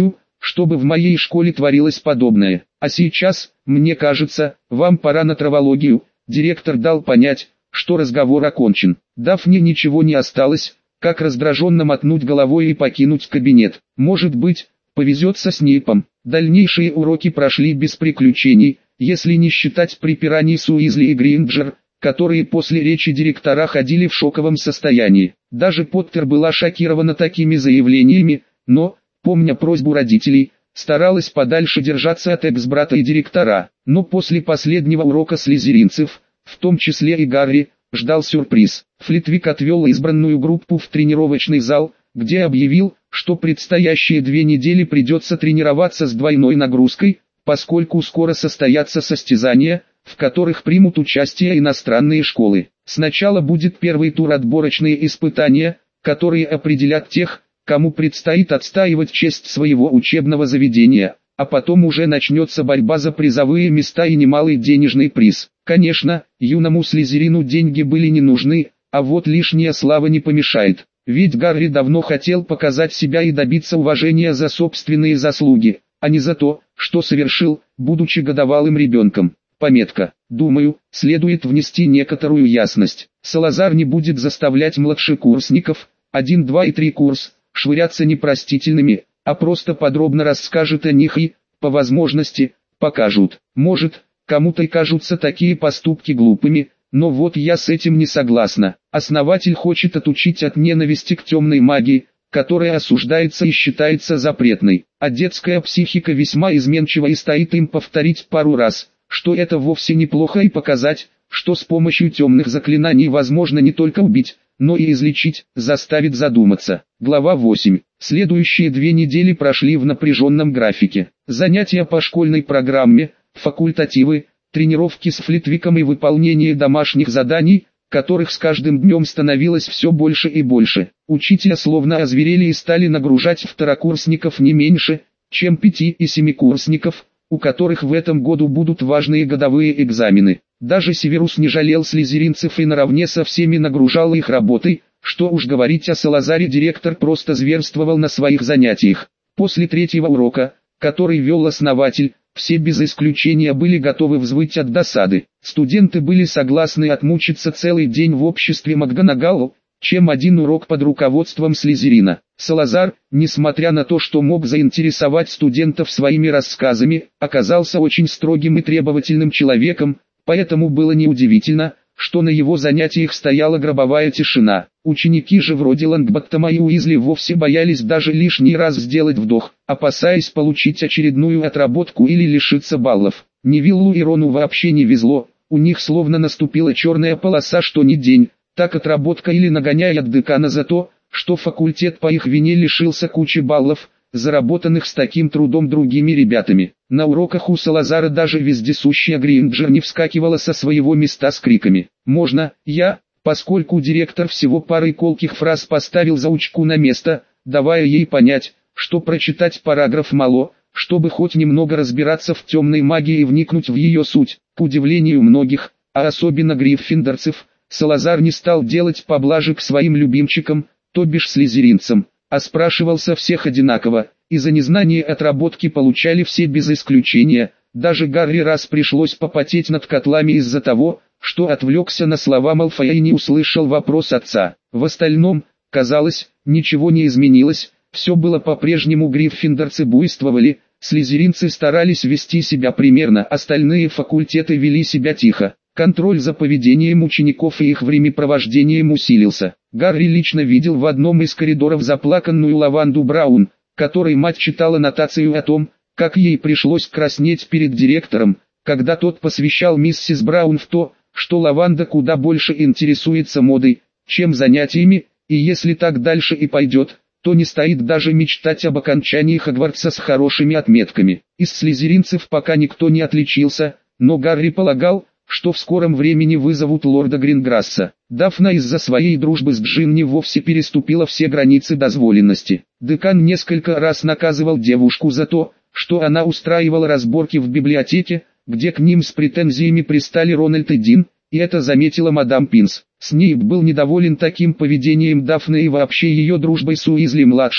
чтобы в моей школе творилось подобное. А сейчас, мне кажется, вам пора на травологию». Директор дал понять, что разговор окончен. Дафне ничего не осталось, как раздраженно мотнуть головой и покинуть кабинет. Может быть, повезет со Снейпом. Дальнейшие уроки прошли без приключений, если не считать припираний с Уизли и Гринджер, которые после речи директора ходили в шоковом состоянии. Даже Поттер была шокирована такими заявлениями, но, помня просьбу родителей, старалась подальше держаться от экс-брата и директора. Но после последнего урока слизеринцев, в том числе и Гарри, ждал сюрприз. Флитвик отвел избранную группу в тренировочный зал, где объявил, что предстоящие 2 недели придется тренироваться с двойной нагрузкой, поскольку скоро состоятся состязания, в которых примут участие иностранные школы. Сначала будет первый тур отборочные испытания, которые определят тех, кому предстоит отстаивать честь своего учебного заведения, а потом уже начнется борьба за призовые места и немалый денежный приз. Конечно, юному Слизерину деньги были не нужны, а вот лишняя слава не помешает. Ведь Гарри давно хотел показать себя и добиться уважения за собственные заслуги, а не за то, что совершил, будучи годовалым ребенком. Пометка. Думаю, следует внести некоторую ясность. Салазар не будет заставлять младшекурсников, 1, 2 и 3 курс, швыряться непростительными, а просто подробно расскажет о них и, по возможности, покажут. Может, кому-то и кажутся такие поступки глупыми, но вот я с этим не согласна. Основатель хочет отучить от ненависти к темной магии, которая осуждается и считается запретной. А детская психика весьма изменчива и стоит им повторить пару раз, что это вовсе неплохо, и показать, что с помощью темных заклинаний возможно не только убить, но и излечить, заставит задуматься. Глава 8. Следующие 2 недели прошли в напряженном графике. Занятия по школьной программе, факультативы, тренировки с Флитвиком и выполнение домашних заданий, которых с каждым днем становилось все больше и больше. Учителя словно озверели и стали нагружать второкурсников не меньше, чем 5- и 7-курсников, у которых в этом году будут важные годовые экзамены. Даже Северус не жалел слизеринцев и наравне со всеми нагружал их работой, что уж говорить о Салазаре. Директор просто зверствовал на своих занятиях. После 3-го урока, который вел основатель, все без исключения были готовы взвыть от досады. Студенты были согласны отмучиться целый день в обществе МакГонагал, чем 1 урок под руководством Слизерина. Салазар, несмотря на то, что мог заинтересовать студентов своими рассказами, оказался очень строгим и требовательным человеком, поэтому было неудивительно, что на его занятиях стояла гробовая тишина. Ученики же вроде Лонгботтома и Уизли вовсе боялись даже лишний раз сделать вдох, опасаясь получить очередную отработку или лишиться баллов. Невиллу и Рону вообще не везло, у них словно наступила черная полоса, что ни день, так отработка или нагоняй от декана за то, что факультет по их вине лишился кучи баллов, заработанных с таким трудом другими ребятами. На уроках у Салазара даже вездесущая Гринджер не вскакивала со своего места с криками «Можно, я?», поскольку директор всего парой колких фраз поставил заучку на место, давая ей понять, что прочитать параграф мало, чтобы хоть немного разбираться в темной магии и вникнуть в ее суть. К удивлению многих, а особенно гриффиндорцев, Салазар не стал делать поблажек своим любимчикам, то бишь слизеринцам, а спрашивал со всех одинаково, и за незнание отработки получали все без исключения. Даже Гарри раз пришлось попотеть над котлами из-за того, что отвлекся на слова Малфоя и не услышал вопрос отца. В остальном, казалось, ничего не изменилось, все было по-прежнему. Гриффиндорцы буйствовали, слизеринцы старались вести себя примерно, остальные факультеты вели себя тихо. Контроль за поведением учеников и их времяпровождением усилился. Гарри лично видел в одном из коридоров заплаканную Лаванду Браун, которой мать читала нотацию о том, как ей пришлось краснеть перед директором, когда тот посвящал миссис Браун в то, что Лаванда куда больше интересуется модой, чем занятиями, и если так дальше и пойдет, то не стоит даже мечтать об окончании Хогвартса с хорошими отметками. Из слизеринцев пока никто не отличился, но Гарри полагал, что в скором времени вызовут лорда Гринграсса. Дафна из-за своей дружбы с Джинни вовсе переступила все границы дозволенности. Декан несколько раз наказывал девушку за то, что она устраивала разборки в библиотеке, где к ним с претензиями пристали Рональд и Дин, и это заметила мадам Пинс. Снейп был недоволен таким поведением Дафны и вообще ее дружбой с Уизли-младшей,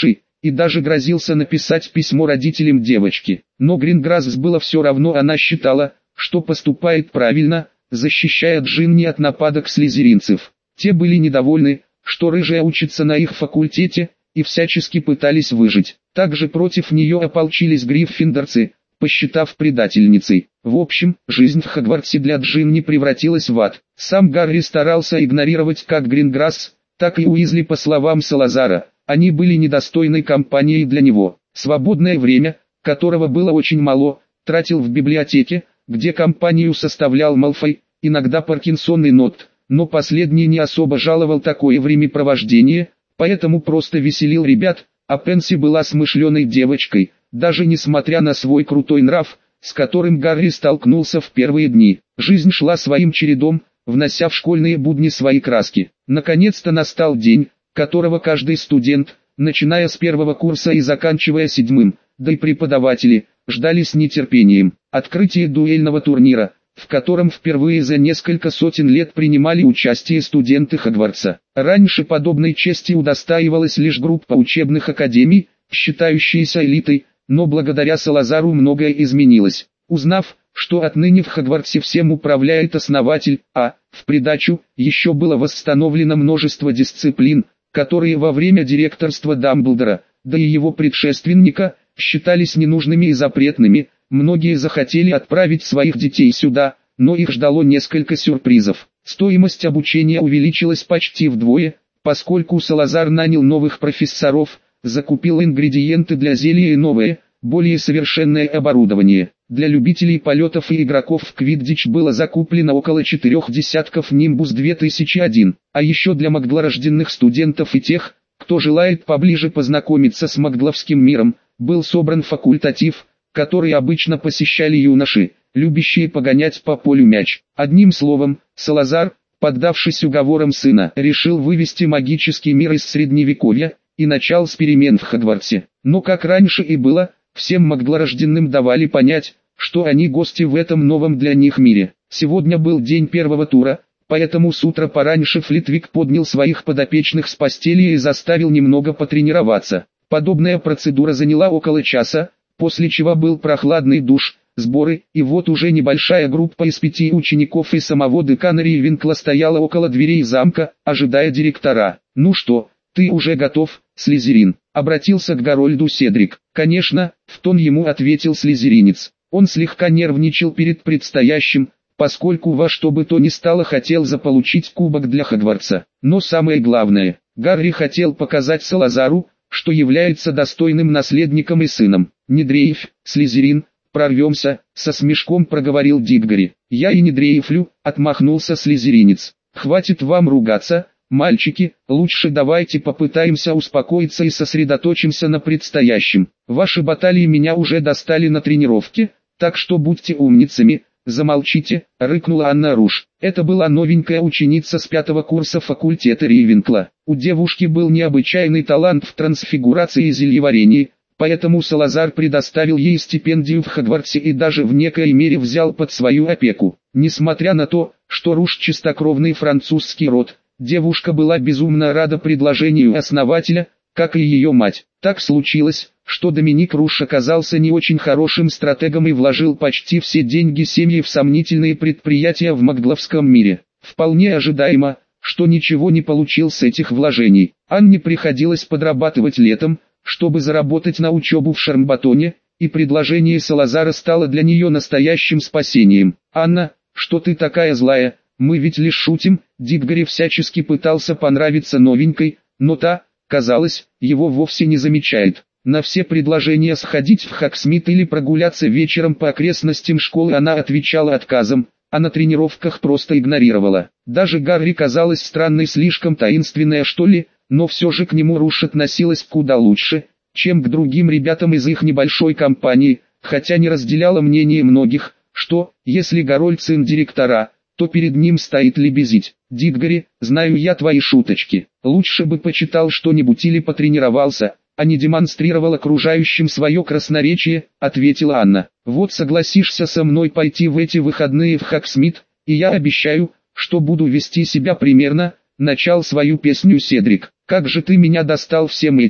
и даже грозился написать письмо родителям девочки. Но Гринграсс было все равно, она считала, что поступает правильно, защищая Джинни от нападок слизеринцев. Те были недовольны, что рыжая учится на их факультете, и всячески пытались выжить. Также против нее ополчились гриффиндорцы, посчитав предательницей. В общем, жизнь в Хогвартсе для Джинни превратилась в ад. Сам Гарри старался игнорировать как Гринграсс, так и Уизли. По словам Салазара, они были недостойной компанией для него. Свободное время, которого было очень мало, тратил в библиотеке, где компанию составлял Малфой, иногда Паркинсон и Нот, но последний не особо жаловал такое времяпровождение, поэтому просто веселил ребят, а Пенси была смышленой девочкой, даже несмотря на свой крутой нрав, с которым Гарри столкнулся в первые дни. Жизнь шла своим чередом, внося в школьные будни свои краски. Наконец-то настал день, которого каждый студент, начиная с первого курса и заканчивая седьмым, да и преподаватели, ждали с нетерпением. Открытие дуэльного турнира, в котором впервые за несколько сотен лет принимали участие студенты Хогвартса. Раньше подобной чести удостаивалась лишь группа учебных академий, считающиеся элитой, но благодаря Салазару многое изменилось. Узнав, что отныне в Хогвартсе всем управляет основатель, а, в придачу, еще было восстановлено множество дисциплин, которые во время директорства Дамблдора, да и его предшественника, считались ненужными и запретными, многие захотели отправить своих детей сюда, но их ждало несколько сюрпризов. Стоимость обучения увеличилась почти вдвое, поскольку Салазар нанял новых профессоров, закупил ингредиенты для зелья и новое, более совершенное оборудование. Для любителей полетов и игроков в Квиддич было закуплено около 4 десятков Nimbus 2001, а еще для магдлорожденных студентов и тех, кто желает поближе познакомиться с магдловским миром, был собран факультатив, который обычно посещали юноши, любящие погонять по полю мяч. Одним словом, Салазар, поддавшись уговорам сына, решил вывести магический мир из средневековья, и начал с перемен в Хогвартсе. Но как раньше и было, всем магдлорожденным давали понять, что они гости в этом новом для них мире. Сегодня был день первого тура, поэтому с утра пораньше Флитвик поднял своих подопечных с постели и заставил немного потренироваться. Подобная процедура заняла около часа, после чего был прохладный душ, сборы, и вот уже небольшая группа из 5 учеников и самого декана Ривенкла стояла около дверей замка, ожидая директора. «Ну что, ты уже готов, Слизерин?» — обратился к Гарольду Седрик. «Конечно», — в тон ему ответил слизеринец. Он слегка нервничал перед предстоящим, поскольку во что бы то ни стало хотел заполучить кубок для Хогвартса. Но самое главное, Гарри хотел показать Салазару, что является достойным наследником и сыном. «Не дрейфь, Слизерин, прорвемся», — со смешком проговорил Диггори. «Я и не дрейфлю», — отмахнулся слизеринец. «Хватит вам ругаться, мальчики, лучше давайте попытаемся успокоиться и сосредоточимся на предстоящем. Ваши баталии меня уже достали на тренировке, так что будьте умницами». «Замолчите», — рыкнула Анна Руш. Это была новенькая ученица с 5-го курса факультета Ривенкла. У девушки был необычайный талант в трансфигурации и зельеварении, поэтому Салазар предоставил ей стипендию в Хогвартсе и даже в некой мере взял под свою опеку. Несмотря на то, что Руш чистокровный французский род, девушка была безумно рада предложению основателя, как и ее мать. Так случилось, что Доминик Руш оказался не очень хорошим стратегом и вложил почти все деньги семьи в сомнительные предприятия в магдловском мире. Вполне ожидаемо, что ничего не получил с этих вложений. Анне приходилось подрабатывать летом, чтобы заработать на учебу в Шармбатоне, и предложение Салазара стало для нее настоящим спасением. «Анна, что ты такая злая, мы ведь лишь шутим», Диггори всячески пытался понравиться новенькой, но та, казалось, его вовсе не замечает. На все предложения сходить в Хогсмит или прогуляться вечером по окрестностям школы она отвечала отказом, а на тренировках просто игнорировала. Даже Гарри казалась странной, слишком таинственная что ли, но все же к нему Руш относилась куда лучше, чем к другим ребятам из их небольшой компании, хотя не разделяла мнение многих, что, если Гарольд сын директора, то перед ним стоит лебезить. «Диггори, знаю я твои шуточки, лучше бы почитал что-нибудь или потренировался, а не демонстрировал окружающим свое красноречие», — ответила Анна. «Вот согласишься со мной пойти в эти выходные в Хогсмит, и я обещаю, что буду вести себя примерно», — начал свою песню Седрик. «Как же ты меня достал всем этим»,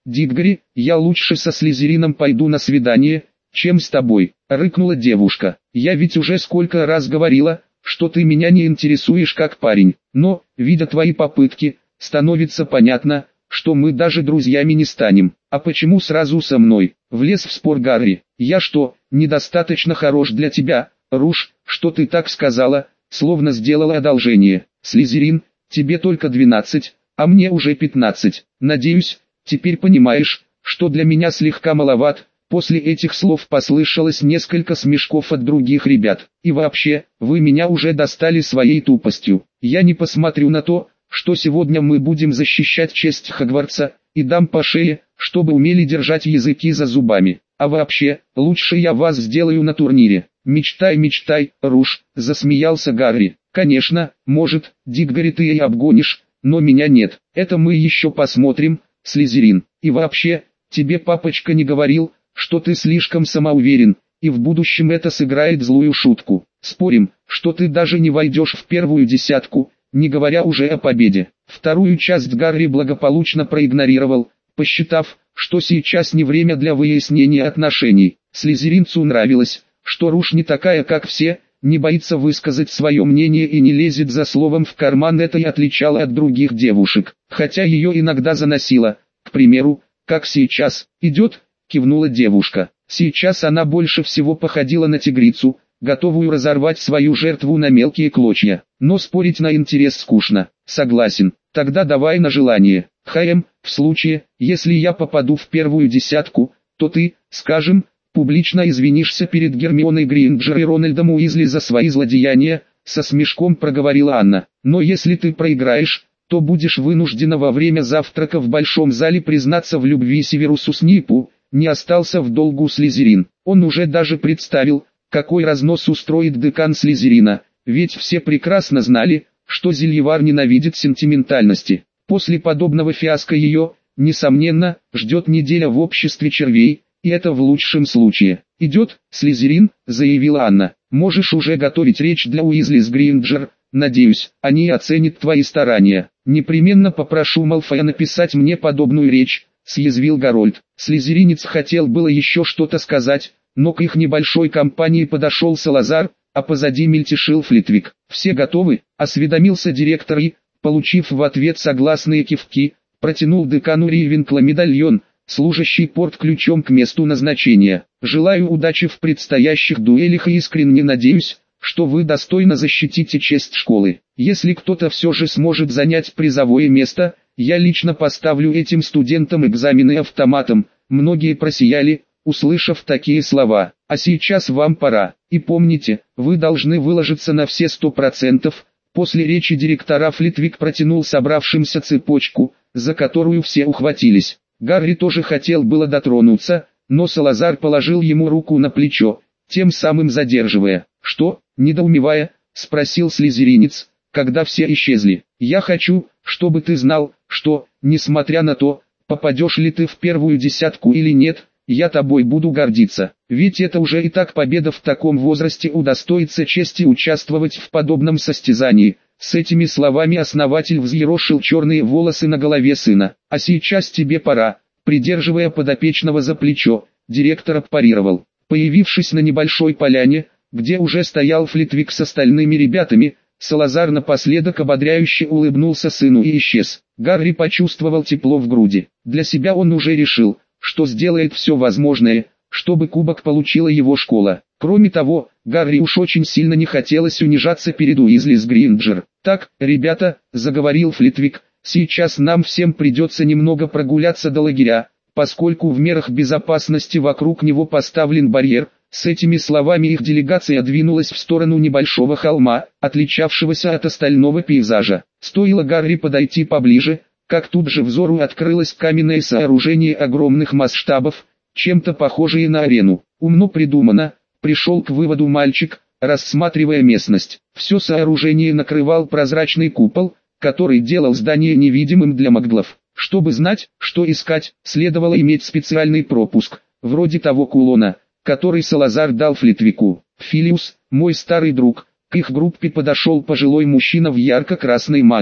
Диггори, я лучше со Слизерином пойду на свидание, чем с тобой», — рыкнула девушка. «Я ведь уже сколько раз говорила, что ты меня не интересуешь как парень, но, видя твои попытки, становится понятно, что мы даже друзьями не станем. А почему сразу со мной?» — влез в спор Гарри. «Я что, недостаточно хорош для тебя, Руж, что ты так сказала, словно сделала одолжение? Слизерин, тебе только 12, а мне уже 15. Надеюсь, теперь понимаешь, что для меня слегка маловат». После этих слов послышалось несколько смешков от других ребят. «И вообще, вы меня уже достали своей тупостью. Я не посмотрю на то, что сегодня мы будем защищать честь Хогвартса, и дам по шее, чтобы умели держать языки за зубами. А вообще, лучше я вас сделаю на турнире». «Мечтай, мечтай, Руж», — засмеялся Гарри. «Конечно, может, Диггори ты и обгонишь, но меня нет. Это мы еще посмотрим, Слизерин. И вообще, тебе папочка не говорил, что ты слишком самоуверен, и в будущем это сыграет злую шутку. Спорим, что ты даже не войдешь в первую десятку, не говоря уже о победе». Вторую часть Гарри благополучно проигнорировал, посчитав, что сейчас не время для выяснения отношений. Слизеринцу нравилось, что Руж не такая как все, не боится высказать свое мнение и не лезет за словом в карман. Это и отличало от других девушек, хотя ее иногда заносило, к примеру, как сейчас. «Идет», — кивнула девушка. Сейчас она больше всего походила на тигрицу, готовую разорвать свою жертву на мелкие клочья. Но спорить на интерес скучно. «Согласен, тогда давай на желание. В случае, если я попаду в первую десятку, то ты, скажем, публично извинишься перед Гермионой Грейнджер и Рональдом Уизли за свои злодеяния», — со смешком проговорила Анна. «Но если ты проиграешь, то будешь вынуждена во время завтрака в большом зале признаться в любви Северусу Снейпу». Не остался в долгу Слизерин. Он уже даже представил, какой разнос устроит декан Слизерина, ведь все прекрасно знали, что Зельевар ненавидит сентиментальности. После подобного фиаско ее, несомненно, ждет неделя в обществе червей, и это в лучшем случае. «Идет, Слизерин», — заявила Анна. «Можешь уже готовить речь для Уизли с Грейнджер, надеюсь, они оценят твои старания». «Непременно попрошу Малфоя написать мне подобную речь», — съязвил Гарольд. Слизеринец хотел было еще что-то сказать, но к их небольшой компании подошел Салазар, а позади мельтешил Флитвик. «Все готовы?» — осведомился директор и, получив в ответ согласные кивки, протянул декану Ривенкла медальон, служащий порт-ключом к месту назначения. «Желаю удачи в предстоящих дуэлях и искренне надеюсь, что вы достойно защитите честь школы. Если кто-то все же сможет занять призовое место, я лично поставлю этим студентам экзамены автоматом». Многие просияли, услышав такие слова. «А сейчас вам пора. И помните, вы должны выложиться на все 100%. После речи директора Флитвик протянул собравшимся цепочку, за которую все ухватились. Гарри тоже хотел было дотронуться, но Салазар положил ему руку на плечо, тем самым задерживая. «Что?» — недоумевая, спросил слизеринец, когда все исчезли. «Я хочу, чтобы ты знал, что, несмотря на то, попадешь ли ты в первую десятку или нет, я тобой буду гордиться. Ведь это уже и так победа в таком возрасте удостоится чести участвовать в подобном состязании». С этими словами основатель взъерошил черные волосы на голове сына. «А сейчас тебе пора», — придерживая подопечного за плечо, директор парировал. Появившись на небольшой поляне, где уже стоял Флитвик с остальными ребятами, Салазар напоследок ободряюще улыбнулся сыну и исчез. Гарри почувствовал тепло в груди. Для себя он уже решил, что сделает все возможное, чтобы кубок получила его школа. Кроме того, Гарри уж очень сильно не хотелось унижаться перед Уизли с Грейнджер. «Так, ребята», — заговорил Флитвик, — «сейчас нам всем придется немного прогуляться до лагеря, поскольку в мерах безопасности вокруг него поставлен барьер». С этими словами их делегация двинулась в сторону небольшого холма, отличавшегося от остального пейзажа. Стоило Гарри подойти поближе, как тут же взору открылось каменное сооружение огромных масштабов, чем-то похожее на арену. «Умно придумано», — пришел к выводу мальчик, рассматривая местность. Все сооружение накрывал прозрачный купол, который делал здание невидимым для маглов. Чтобы знать, что искать, следовало иметь специальный пропуск, вроде того кулона, который Салазар дал Флитвику. «Филиус, мой старый друг», — к их группе подошел пожилой мужчина в ярко-красной мантии.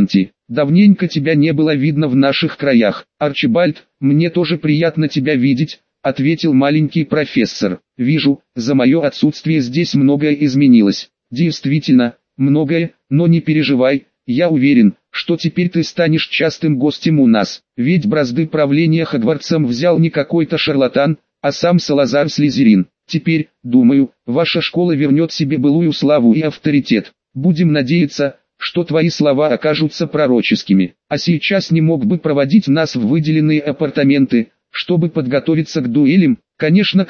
давненько тебя не было видно в наших краях. Арчибальд, мне тоже приятно тебя видеть, ответил маленький профессор. Вижу, за мое отсутствие здесь многое изменилось. Действительно, многое, но не переживай, я уверен, что теперь ты станешь частым гостем у нас. Ведь бразды правления Хогвартсом взял не какой-то шарлатан, а сам Салазар Слизерин. Теперь, думаю, ваша школа вернет себе былую славу и авторитет. Будем надеяться, что твои слова окажутся пророческими. А сейчас не мог бы проводить нас в выделенные апартаменты, чтобы подготовиться к дуэлям? Конечно,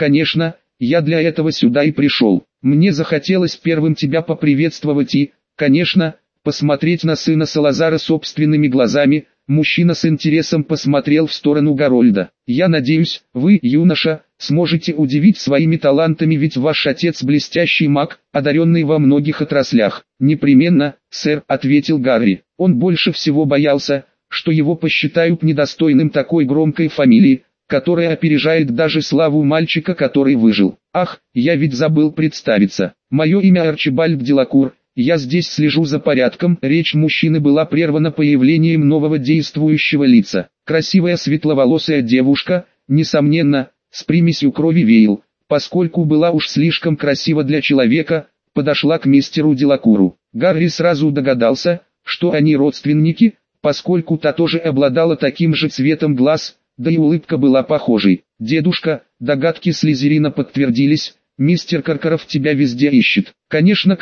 я для этого сюда и пришел. Мне захотелось первым тебя поприветствовать и, конечно, посмотреть на сына Салазара собственными глазами. Мужчина с интересом посмотрел в сторону Гарольда. Я надеюсь, вы, юноша, сможете удивить своими талантами, ведь ваш отец блестящий маг, одаренный во многих отраслях. Непременно, сэр, ответил Гарри. Он больше всего боялся, что его посчитают недостойным такой громкой фамилии, которая опережает даже славу мальчика, который выжил. Ах, я ведь забыл представиться. Мое имя Арчибальд Делакур. Я здесь слежу за порядком. Речь мужчины была прервана появлением нового действующего лица. Красивая светловолосая девушка, несомненно, с примесью крови Вейл, поскольку была уж слишком красива для человека, подошла к мистеру Делакуру. Гарри сразу догадался, что они родственники, поскольку та тоже обладала таким же цветом глаз, да и улыбка была похожей. «Дедушка, догадки Слизерина подтвердились, мистер Каркаров тебя везде ищет». «Конечно,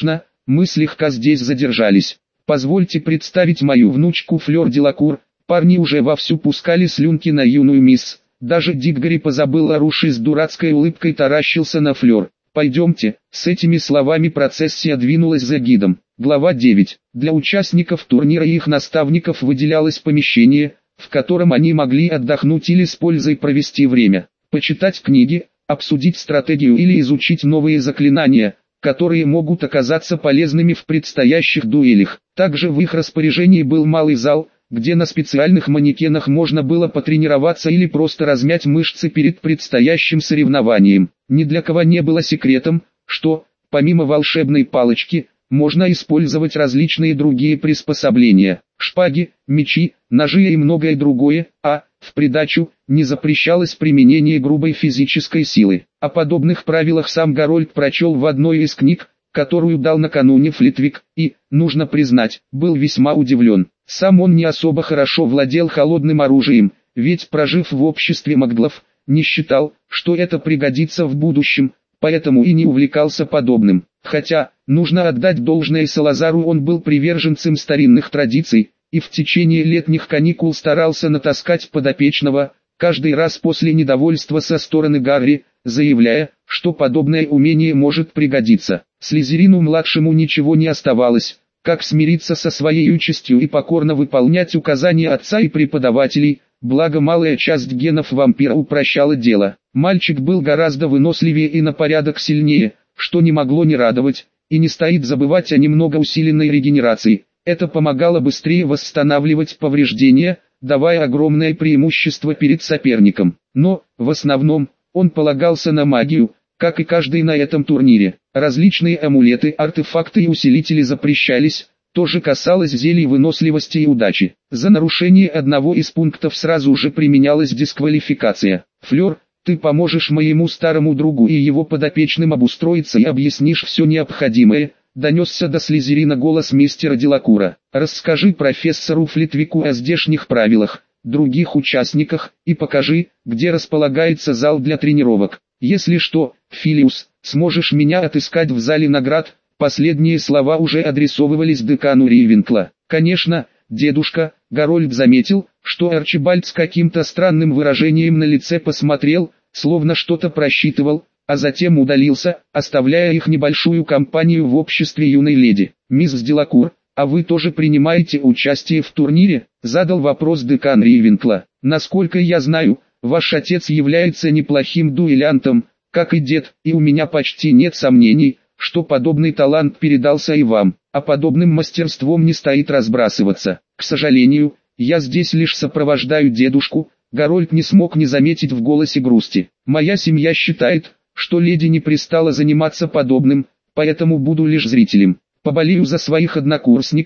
мы слегка здесь задержались. Позвольте представить мою внучку Флёр Делакур». Парни уже вовсю пускали слюнки на юную мисс. Даже Диггори позабыл о Руши, с дурацкой улыбкой таращился на Флёр. «Пойдемте». С этими словами процессия двинулась за гидом. Глава 9. Для участников турнира и их наставников выделялось помещение, в котором они могли отдохнуть или с пользой провести время, почитать книги, обсудить стратегию или изучить новые заклинания, которые могут оказаться полезными в предстоящих дуэлях. Также в их распоряжении был малый зал, где на специальных манекенах можно было потренироваться или просто размять мышцы перед предстоящим соревнованием. Ни для кого не было секретом, что, помимо волшебной палочки, можно использовать различные другие приспособления, шпаги, мечи, ножи и многое другое, а, в придачу, не запрещалось применение грубой физической силы. О подобных правилах сам Гарольд прочел в одной из книг, которую дал накануне Флитвик, и, нужно признать, был весьма удивлен. Сам он не особо хорошо владел холодным оружием, ведь, прожив в обществе маглов, не считал, что это пригодится в будущем, поэтому и не увлекался подобным. Хотя, нужно отдать должное Салазару, он был приверженцем старинных традиций, и в течение летних каникул старался натаскать подопечного, каждый раз после недовольства со стороны Гарри, заявляя, что подобное умение может пригодиться. Слизерину-младшему ничего не оставалось, как смириться со своей участью и покорно выполнять указания отца и преподавателей, благо малая часть генов вампира упрощала дело. Мальчик был гораздо выносливее и на порядок сильнее, что не могло не радовать, и не стоит забывать о немного усиленной регенерации. Это помогало быстрее восстанавливать повреждения, давая огромное преимущество перед соперником. Но, в основном, он полагался на магию, как и каждый на этом турнире. Различные амулеты, артефакты и усилители запрещались, то же касалось зелий выносливости и удачи. За нарушение одного из пунктов сразу же применялась дисквалификация. «Флёр, ты поможешь моему старому другу и его подопечным обустроиться и объяснишь все необходимое», донесся до Слизерина голос мистера Делакура. «Расскажи профессору Флитвику о здешних правилах, других участниках, и покажи, где располагается зал для тренировок. Если что, Филиус, сможешь меня отыскать в зале наград». Последние слова уже адресовывались декану Ривенкла. «Конечно, дедушка». Гарольд заметил, что Арчибальд с каким-то странным выражением на лице посмотрел, словно что-то просчитывал, а затем удалился, оставляя их небольшую компанию в обществе юной леди. «Мисс Делакур, а вы тоже принимаете участие в турнире?» — задал вопрос декан Ривенкла. «Насколько я знаю, ваш отец является неплохим дуэлянтом, как и дед, и у меня почти нет сомнений, что подобный талант передался и вам, а подобным мастерством не стоит разбрасываться. К сожалению, я здесь лишь сопровождаю дедушку». Гарольд не смог не заметить в голосе грусти. «Моя семья считает, что леди не пристало заниматься подобным, поэтому буду лишь зрителем. Поболею за своих однокурсников,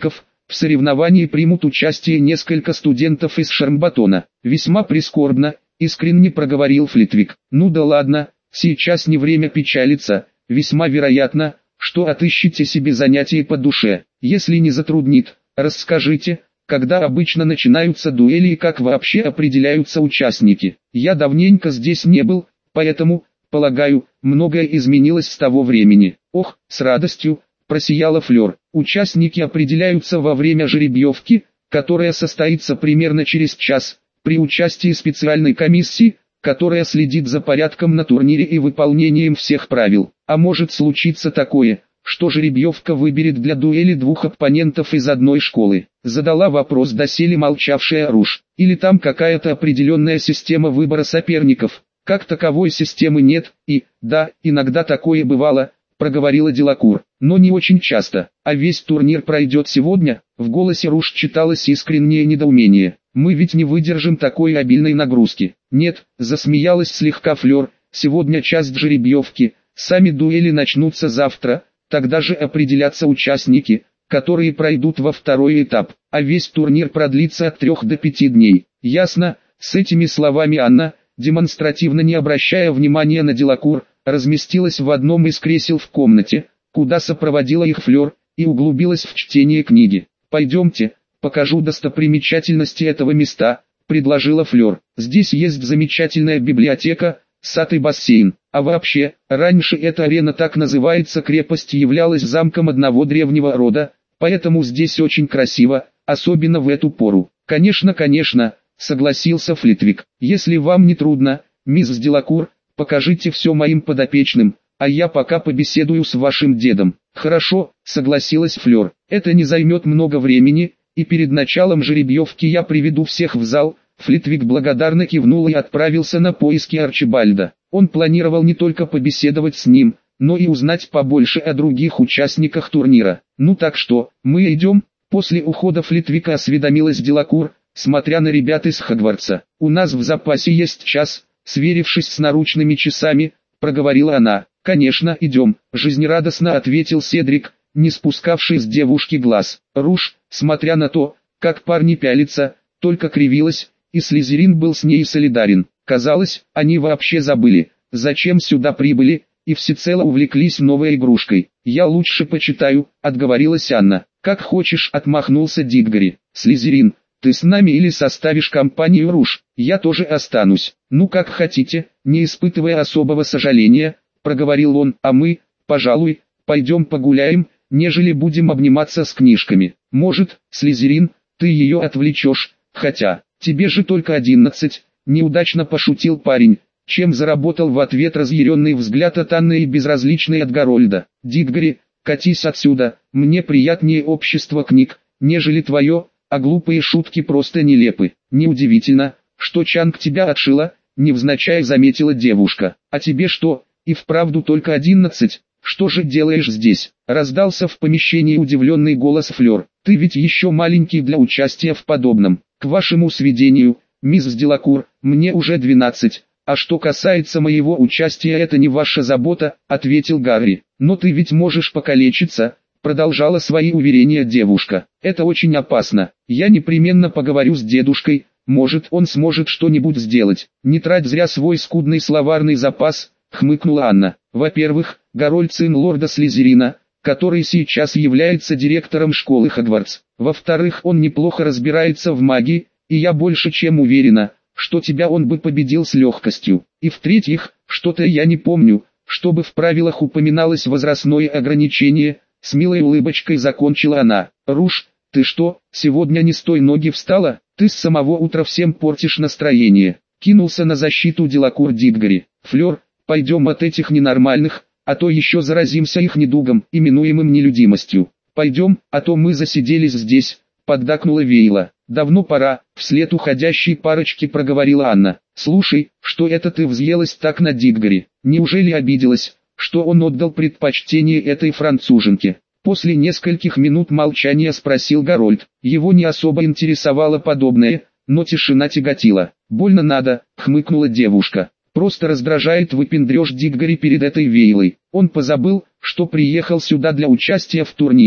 В соревновании примут участие несколько студентов из Шармбатона. Весьма прискорбно, искренне проговорил Флитвик. Ну да ладно, сейчас не время печалиться, весьма вероятно, что отыщите себе занятие по душе. Если не затруднит, расскажите, когда обычно начинаются дуэли и как вообще определяются участники. Я давненько здесь не был, поэтому, полагаю, многое изменилось с того времени. Ох, с радостью, просияла Флёр. Участники определяются во время жеребьевки, которая состоится примерно через час, при участии специальной комиссии, которая следит за порядком на турнире и выполнением всех правил. А может случиться такое, что жеребьевка выберет для дуэли двух оппонентов из одной школы. Задала вопрос доселе молчавшая Руж. Или там какая-то определенная система выбора соперников. Как таковой системы нет, и, да, иногда такое бывало, проговорила Делакур, но не очень часто. А весь турнир пройдет сегодня? В голосе Руж читалось искреннее недоумение. Мы ведь не выдержим такой обильной нагрузки. Нет, засмеялась слегка Флёр, сегодня часть жеребьевки, сами дуэли начнутся завтра, тогда же определятся участники, которые пройдут во второй этап, а весь турнир продлится от 3 до 5 дней. Ясно, с этими словами Анна, демонстративно не обращая внимания на Делакур, разместилась в одном из кресел в комнате, куда сопроводила их Флёр, и углубилась в чтение книги. «Пойдемте, покажу достопримечательности этого места», — предложила Флёр. «Здесь есть замечательная библиотека, сад и бассейн. А вообще, раньше эта арена, так называется крепость, являлась замком одного древнего рода, поэтому здесь очень красиво, особенно в эту пору». «Конечно, конечно», — согласился Флитвик. «Если вам не трудно, мисс Делакур, покажите все моим подопечным, а я пока побеседую с вашим дедом». «Хорошо», — согласилась Флёр. «Это не займет много времени, и перед началом жеребьевки я приведу всех в зал». Флитвик благодарно кивнул и отправился на поиски Арчибальда. Он планировал не только побеседовать с ним, но и узнать побольше о других участниках турнира. «Ну так что, мы идем?» После ухода Флитвика осведомилась Делакур, смотря на ребят из Хогвартса. «У нас в запасе есть час», — сверившись с наручными часами, проговорила она. «Конечно, идем», — жизнерадостно ответил Седрик, не спускавший с девушки глаз. Руж, смотря на то, как парни пялятся, только кривилась, и Слизерин был с ней солидарен. Казалось, они вообще забыли, зачем сюда прибыли, и всецело увлеклись новой игрушкой. «Я лучше почитаю», — отговорилась Анна. «Как хочешь», — отмахнулся Дитгари. «Слизерин, ты с нами или составишь компанию Руж? Я тоже останусь». «Ну как хотите», — не испытывая особого сожаления, проговорил он. «А мы, пожалуй, пойдем погуляем, нежели будем обниматься с книжками. Может, Слизерин, ты ее отвлечешь, хотя, тебе же только 11, неудачно пошутил парень, чем заработал в ответ разъяренный взгляд от Анны и безразличный от Гарольда. «Дитгари, катись отсюда, мне приятнее общество книг, нежели твое, а глупые шутки просто нелепы». «Неудивительно, что Чанг тебя отшила», — невзначай заметила девушка. «А тебе что, и вправду только 11? Что же делаешь здесь?» — раздался в помещении удивленный голос Флёр. «Ты ведь еще маленький для участия в подобном. К вашему сведению, мисс Делакур, мне уже 12, а что касается моего участия, это не ваша забота», — ответил Гарри. «Но ты ведь можешь покалечиться», — продолжала свои уверения девушка. «Это очень опасно. Я непременно поговорю с дедушкой, может, он сможет что-нибудь сделать. Не трать зря свой скудный словарный запас», — хмыкнула Анна. «Во-первых, Гарольд сын лорда Слизерина, который сейчас является директором школы Хогвартс. Во-вторых, он неплохо разбирается в магии, и я больше чем уверена, что тебя он бы победил с легкостью. И в-третьих, что-то я не помню, чтобы в правилах упоминалось возрастное ограничение», — с милой улыбочкой закончила она. «Руж, ты что, сегодня не с той ноги встала? Ты с самого утра всем портишь настроение», — кинулся на защиту Делакур Дитгари. «Флёр, пойдем от этих ненормальных, а то еще заразимся их недугом, именуемым нелюдимостью. Пойдем, а то мы засиделись здесь», — поддакнула Вейла. «Давно пора», — вслед уходящей парочке проговорила Анна. «Слушай, что это ты взъелась так на Дитгари? Неужели обиделась, что он отдал предпочтение этой француженке?» После нескольких минут молчания спросил Гарольд. Его не особо интересовало подобное, но тишина тяготила. «Больно надо», — хмыкнула девушка. «Просто раздражает выпендрёж Дитгари перед этой Вейлой. Он позабыл, что приехал сюда для участия в турнире,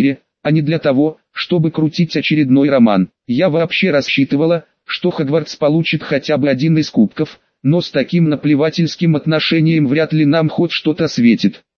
а не для того, чтобы крутить очередной роман. Я вообще рассчитывала, что Хогвартс получит хотя бы один из кубков, но с таким наплевательским отношением вряд ли нам хоть что-то светит.